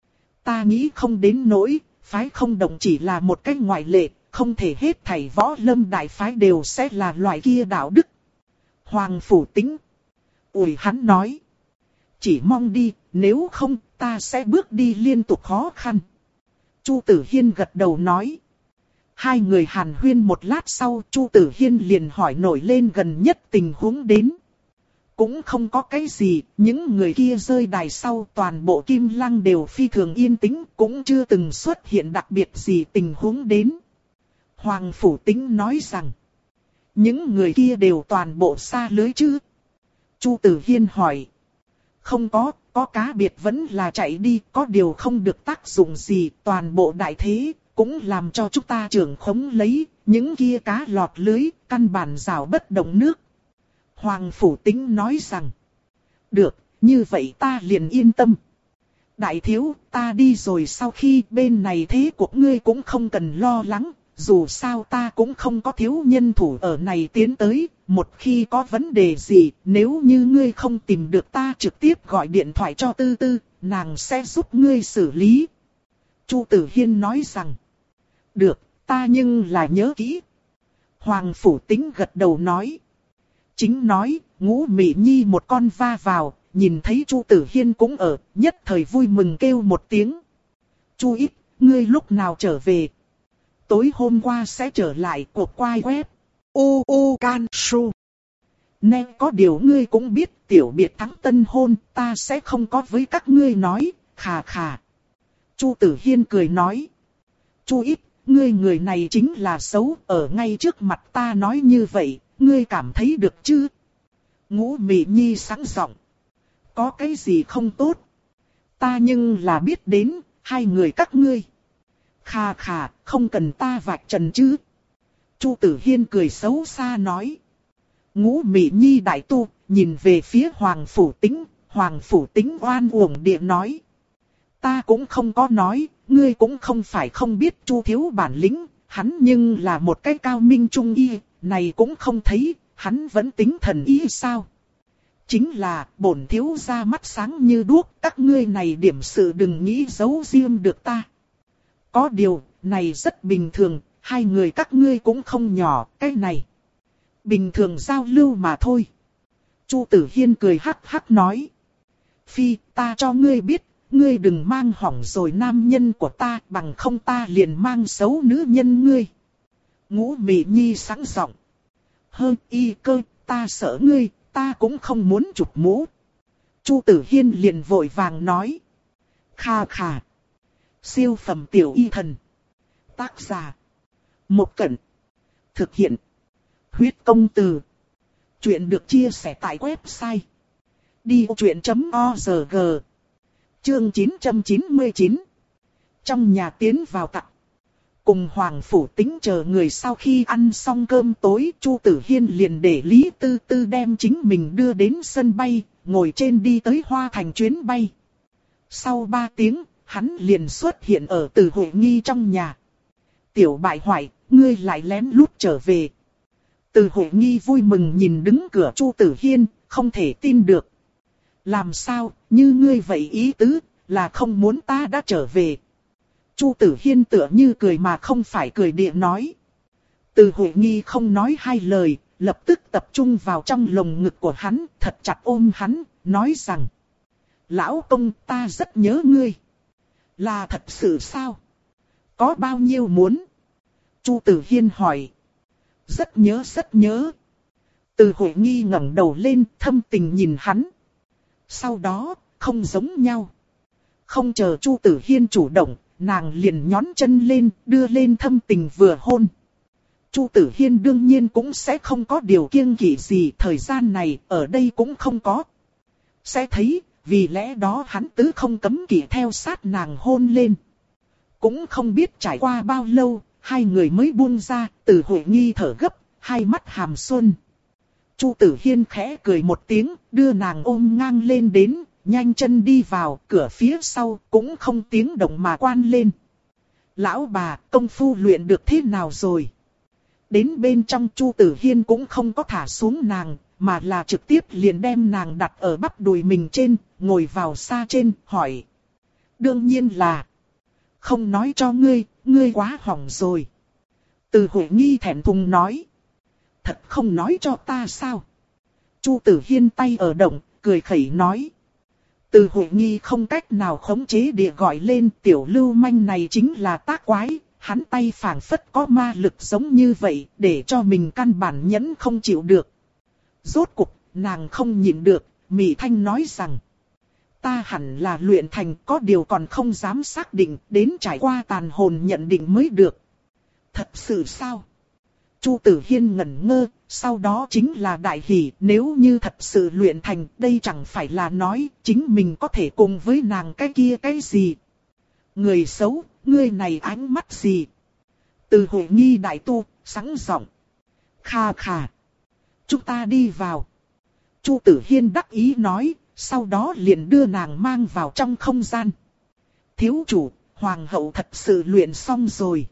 ta nghĩ không đến nỗi, phái không đồng chỉ là một cách ngoại lệ, không thể hết thảy võ lâm đại phái đều sẽ là loại kia đạo đức. Hoàng Phủ Tĩnh, ủi hắn nói, chỉ mong đi, nếu không ta sẽ bước đi liên tục khó khăn. Chu Tử Hiên gật đầu nói. Hai người hàn huyên một lát sau, Chu Tử Hiên liền hỏi nổi lên gần nhất tình huống đến. Cũng không có cái gì, những người kia rơi đài sau toàn bộ Kim Lăng đều phi thường yên tĩnh, cũng chưa từng xuất hiện đặc biệt gì tình huống đến. Hoàng Phủ Tĩnh nói rằng, những người kia đều toàn bộ xa lưới chứ? Chu Tử Hiên hỏi. Không có, có cá biệt vẫn là chạy đi, có điều không được tác dụng gì, toàn bộ đại thế, cũng làm cho chúng ta trưởng khống lấy, những kia cá lọt lưới, căn bản rào bất động nước. Hoàng Phủ Tĩnh nói rằng, được, như vậy ta liền yên tâm. Đại thiếu, ta đi rồi sau khi bên này thế của ngươi cũng không cần lo lắng, dù sao ta cũng không có thiếu nhân thủ ở này tiến tới, một khi có vấn đề gì, nếu như ngươi không tìm được ta trực tiếp gọi điện thoại cho Tư Tư, nàng sẽ giúp ngươi xử lý. Chu Tử Hiên nói rằng, được, ta nhưng là nhớ kỹ. Hoàng Phủ Tĩnh gật đầu nói. Chính nói, Ngũ Mị Nhi một con va vào, nhìn thấy Chu Tử Hiên cũng ở, nhất thời vui mừng kêu một tiếng. Chu ít, ngươi lúc nào trở về? Tối hôm qua sẽ trở lại cuộc quay web. U U Can Su. Nè có điều ngươi cũng biết tiểu biệt thắng tân hôn, ta sẽ không có với các ngươi nói, khà khà. Chu Tử Hiên cười nói. Chu ít, ngươi người này chính là xấu, ở ngay trước mặt ta nói như vậy, ngươi cảm thấy được chứ? Ngũ Mị Nhi sẵn giọng. Có cái gì không tốt? Ta nhưng là biết đến, hai người các ngươi. Khà khà, không cần ta vạch trần chứ? Chu Tử Hiên cười xấu xa nói. Ngũ Mị Nhi đại tu, nhìn về phía Hoàng Phủ Tĩnh, Hoàng Phủ Tĩnh oan uổng địa nói. Ta cũng không có nói, ngươi cũng không phải không biết Chu thiếu bản lĩnh, hắn nhưng là một cái cao minh trung y, này cũng không thấy, hắn vẫn tính thần y sao? Chính là, bổn thiếu ra mắt sáng như đuốc, các ngươi này điểm sự đừng nghĩ giấu riêng được ta. Có điều, này rất bình thường, hai người các ngươi cũng không nhỏ, cái này. Bình thường giao lưu mà thôi. Chu Tử Hiên cười hắc hắc nói. Phi, ta cho ngươi biết, ngươi đừng mang hỏng rồi nam nhân của ta, bằng không ta liền mang xấu nữ nhân ngươi. Ngũ Mị Nhi sẵn giọng. Hơ y cơ, ta sợ ngươi, ta cũng không muốn chụp mũ. Chu Tử Hiên liền vội vàng nói. Kha khà. Siêu phẩm tiểu y thần. Tác giả. Một Cẩn. Thực hiện. Huyết công từ. Chuyện được chia sẻ tại website. đi ô chuyện chấm org. Chương chín trăm chín mươi chín. Trong nhà tiến vào tặc. Cùng Hoàng Phủ Tĩnh chờ người sau khi ăn xong cơm tối, Chu Tử Hiên liền để Lý Tư Tư đem chính mình đưa đến sân bay, ngồi trên đi tới Hoa Thành chuyến bay. Sau ba tiếng, hắn liền xuất hiện ở Từ Huệ Nghi trong nhà. Tiểu bại hoại, ngươi lại lén lút trở về. Từ Huệ Nghi vui mừng nhìn đứng cửa Chu Tử Hiên, không thể tin được. Làm sao, như ngươi vậy ý tứ, là không muốn ta đã trở về. Chu Tử Hiên tựa như cười mà không phải cười địa nói. Từ Huệ Nghi không nói hai lời, lập tức tập trung vào trong lồng ngực của hắn, thật chặt ôm hắn, nói rằng: Lão công, ta rất nhớ ngươi. Là thật sự sao? Có bao nhiêu muốn? Chu Tử Hiên hỏi. Rất nhớ rất nhớ. Từ Hội Nghi ngẩng đầu lên, thâm tình nhìn hắn. Sau đó, không giống nhau. Không chờ Chu Tử Hiên chủ động, nàng liền nhón chân lên, đưa lên thâm tình vừa hôn. Chu Tử Hiên đương nhiên cũng sẽ không có điều kiêng kỵ gì, thời gian này ở đây cũng không có. Sẽ thấy, vì lẽ đó hắn tứ không cấm kỵ theo sát nàng hôn lên. Cũng không biết trải qua bao lâu, hai người mới buông ra, Từ Hội Nghi thở gấp, hai mắt hàm xuân. Chu Tử Hiên khẽ cười một tiếng, đưa nàng ôm ngang lên đến, nhanh chân đi vào, cửa phía sau cũng không tiếng động mà quan lên. Lão bà, công phu luyện được thế nào rồi? Đến bên trong Chu Tử Hiên cũng không có thả xuống nàng, mà là trực tiếp liền đem nàng đặt ở bắp đùi mình trên, ngồi vào xa trên, hỏi. Đương nhiên là, không nói cho ngươi, ngươi quá hỏng rồi. Từ Hội Nghi thẹn thùng nói. Thật không nói cho ta sao? Chu Tử Hiên tay ở động, cười khẩy nói. Từ Hội Nghi không cách nào khống chế địa gọi lên, tiểu lưu manh này chính là tác quái. Hắn tay phảng phất có ma lực giống như vậy, để cho mình căn bản nhẫn không chịu được. Rốt cục, nàng không nhịn được, Mị Thanh nói rằng. Ta hẳn là luyện thành, có điều còn không dám xác định, đến trải qua tàn hồn nhận định mới được. Thật sự sao? Chu Tử Hiên ngẩn ngơ, sau đó chính là đại hỉ, nếu như thật sự luyện thành, đây chẳng phải là nói, chính mình có thể cùng với nàng cái kia cái gì. Người xấu, ngươi này ánh mắt gì? Từ Hội Nghi đại tu, sẵn giọng. Kha kha. Chúng ta đi vào. Chu Tử Hiên đắc ý nói, sau đó liền đưa nàng mang vào trong không gian. Thiếu chủ, hoàng hậu thật sự luyện xong rồi.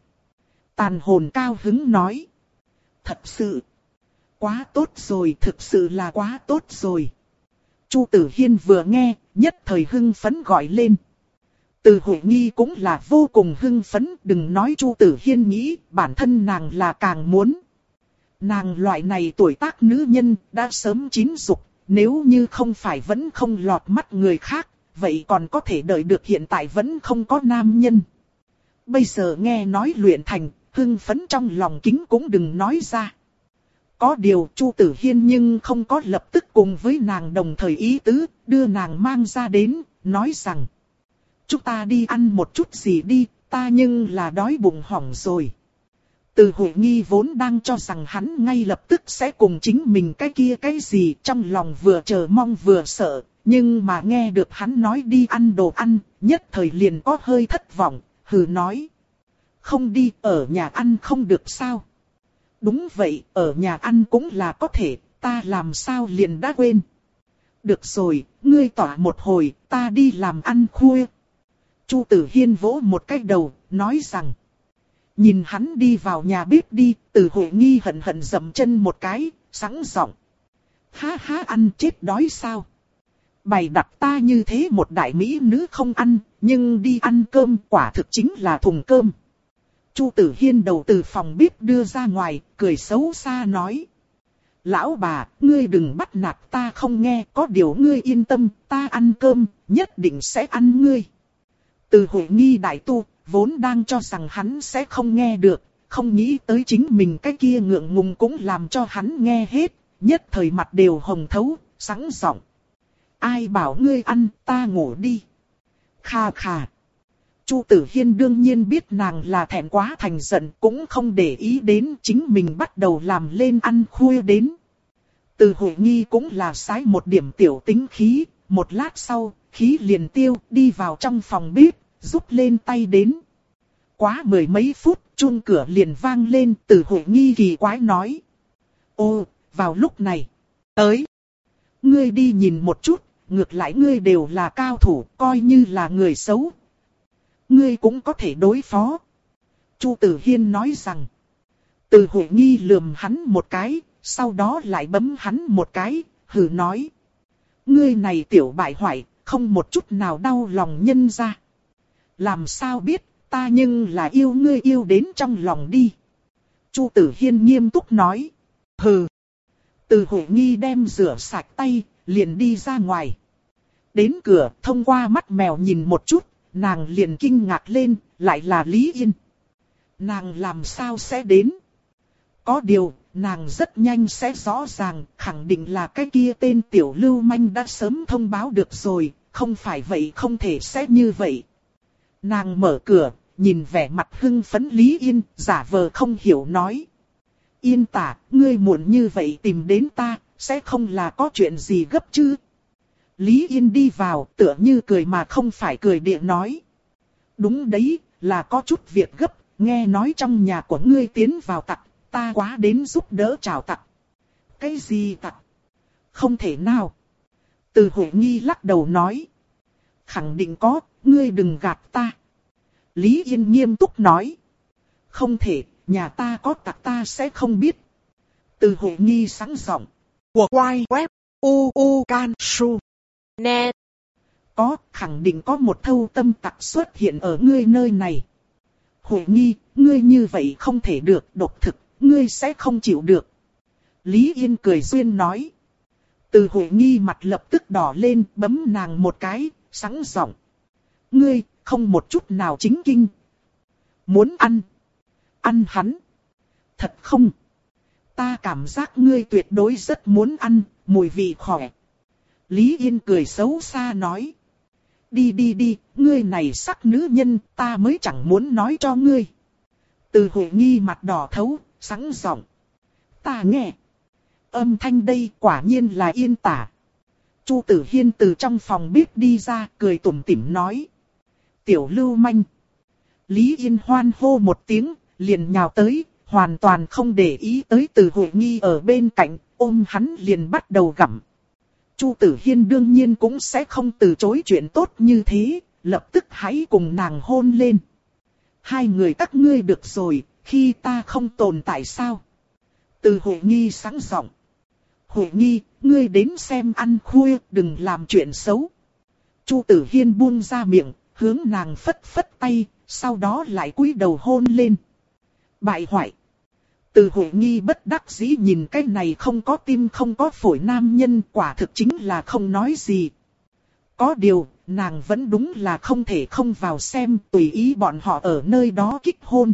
Tàn hồn cao hứng nói. Thật sự. Quá tốt rồi, thực sự là quá tốt rồi. Chu Tử Hiên vừa nghe, nhất thời hưng phấn gọi lên. Từ Hội Nghi cũng là vô cùng hưng phấn, đừng nói Chu Tử Hiên nghĩ, bản thân nàng là càng muốn. Nàng loại này tuổi tác nữ nhân, đã sớm chín dục, nếu như không phải vẫn không lọt mắt người khác, vậy còn có thể đợi được hiện tại vẫn không có nam nhân. Bây giờ nghe nói luyện thành, hưng phấn trong lòng kính cũng đừng nói ra. Có điều Chu Tử Hiên nhưng không có lập tức cùng với nàng đồng thời ý tứ, đưa nàng mang ra đến, nói rằng. Chúng ta đi ăn một chút gì đi, ta nhưng là đói bụng hỏng rồi. Từ Hội Nghi vốn đang cho rằng hắn ngay lập tức sẽ cùng chính mình cái kia cái gì, trong lòng vừa chờ mong vừa sợ, nhưng mà nghe được hắn nói đi ăn đồ ăn, nhất thời liền có hơi thất vọng, hừ nói. Không đi, ở nhà ăn không được sao? Đúng vậy, ở nhà ăn cũng là có thể, ta làm sao liền đã quên. Được rồi, ngươi tỏa một hồi, ta đi làm ăn khuya. Chu Tử Hiên vỗ một cái đầu, nói rằng. Nhìn hắn đi vào nhà bếp đi, Từ Hội Nghi hận hận dậm chân một cái, sẵn giọng. Ha ha, ăn chết đói sao? Bày đặt ta như thế một đại mỹ nữ không ăn, nhưng đi ăn cơm quả thực chính là thùng cơm. Chu Tử Hiên đầu từ phòng bếp đưa ra ngoài, cười xấu xa nói. Lão bà, ngươi đừng bắt nạt ta không nghe, có điều ngươi yên tâm, ta ăn cơm, nhất định sẽ ăn ngươi. Từ Hội Nghi đại tu, vốn đang cho rằng hắn sẽ không nghe được, không nghĩ tới chính mình cái kia ngượng ngùng cũng làm cho hắn nghe hết, nhất thời mặt đều hồng thấu, sẵn giọng. Ai bảo ngươi ăn, ta ngủ đi. Kha kha. Chu Tử Hiên đương nhiên biết nàng là thẹn quá thành giận, cũng không để ý đến chính mình bắt đầu làm lên ăn khuya đến. Từ Hội Nghi cũng là sái một điểm tiểu tính khí, một lát sau, khí liền tiêu, đi vào trong phòng bếp, rút lên tay đến. Quá mười mấy phút, chuông cửa liền vang lên, Từ Hội Nghi kỳ quái nói. Ô, vào lúc này, tới. Ngươi đi nhìn một chút, ngược lại ngươi đều là cao thủ, coi như là người xấu. Ngươi cũng có thể đối phó. Chu Tử Hiên nói rằng. Từ Hội Nghi lườm hắn một cái, sau đó lại bấm hắn một cái, hừ nói. Ngươi này tiểu bại hoại, không một chút nào đau lòng nhân ra. Làm sao biết, ta nhưng là yêu ngươi yêu đến trong lòng đi. Chu Tử Hiên nghiêm túc nói. Hừ. Từ Huệ Nghi đem rửa sạch tay, liền đi ra ngoài. Đến cửa, thông qua mắt mèo nhìn một chút, nàng liền kinh ngạc lên, lại là Lý Yên. Nàng làm sao sẽ đến? Có điều, nàng rất nhanh sẽ rõ ràng, khẳng định là cái kia tên tiểu lưu manh đã sớm thông báo được rồi, không phải vậy không thể sẽ như vậy. Nàng mở cửa, nhìn vẻ mặt hưng phấn Lý Yên, giả vờ không hiểu nói. Yên tả, ngươi muộn như vậy tìm đến ta, sẽ không là có chuyện gì gấp chứ? Lý Yên đi vào, tựa như cười mà không phải cười địa nói. Đúng đấy, là có chút việc gấp, nghe nói trong nhà của ngươi tiến vào tặc, ta quá đến giúp đỡ chào tặc. Cái gì tặc? Không thể nào. Từ Huệ Nghi lắc đầu nói. Khẳng định có, ngươi đừng gạt ta. Lý Yên nghiêm túc nói. Không thể, nhà ta có tặc ta sẽ không biết. Từ Huệ Nghi sẵn giọng. Của quay web u u can su net. Có, khẳng định có một thâu tâm tặc xuất hiện ở ngươi nơi này. Huệ Nghi, ngươi như vậy không thể được, độc thực, ngươi sẽ không chịu được. Lý Yên cười duyên nói. Từ Huệ Nghi mặt lập tức đỏ lên, bấm nàng một cái, sẵn giọng. Ngươi, không một chút nào chính kinh. Muốn ăn. Ăn hắn. Thật không? Ta cảm giác ngươi tuyệt đối rất muốn ăn, mùi vị khỏe. Lý Yên cười xấu xa nói. Đi đi đi, ngươi này sắc nữ nhân, ta mới chẳng muốn nói cho ngươi. Từ Huệ Nghi mặt đỏ thấu, sẵn giọng. Ta nghe. Âm thanh đây quả nhiên là Yên tả. Chu Tử Hiên từ trong phòng bếp đi ra, cười tủm tỉm nói. Tiểu lưu manh. Lý Yên hoan hô một tiếng, liền nhào tới, hoàn toàn không để ý tới Từ Huệ Nghi ở bên cạnh, ôm hắn liền bắt đầu gặm. Chu Tử Hiên đương nhiên cũng sẽ không từ chối chuyện tốt như thế, lập tức hãy cùng nàng hôn lên. Hai người các ngươi được rồi, khi ta không tồn tại sao? Từ Huệ Nghi sẵn giọng. Huệ Nghi, ngươi đến xem ăn khuya, đừng làm chuyện xấu. Chu Tử Hiên buông ra miệng, hướng nàng phất phất tay, sau đó lại cúi đầu hôn lên. Bại hoại. Từ Huệ Nghi bất đắc dĩ nhìn cái này không có tim không có phổi nam nhân, quả thực chính là không nói gì. Có điều, nàng vẫn đúng là không thể không vào xem, tùy ý bọn họ ở nơi đó kích hôn.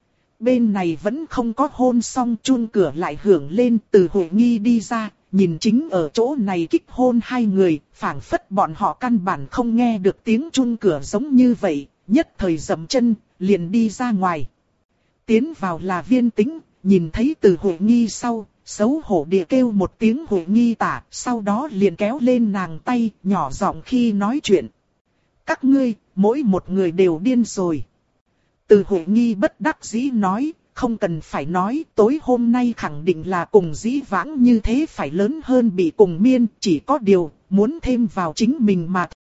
Bên này vẫn không có hôn xong, chuông cửa lại hưởng lên. Từ Huệ Nghi đi ra, nhìn chính ở chỗ này kích hôn hai người, phảng phất bọn họ căn bản không nghe được tiếng chuông cửa giống như vậy, nhất thời dậm chân, liền đi ra ngoài. Tiến vào là Viên Tĩnh, nhìn thấy Từ Huệ Nghi sau, xấu hổ địa kêu một tiếng Huệ Nghi tả, sau đó liền kéo lên nàng tay, nhỏ giọng khi nói chuyện. Các ngươi, mỗi một người đều điên rồi. Từ Huệ Nghi bất đắc dĩ nói, không cần phải nói, tối hôm nay khẳng định là cùng dĩ vãng như thế phải lớn hơn bị cùng miên, chỉ có điều, muốn thêm vào chính mình mà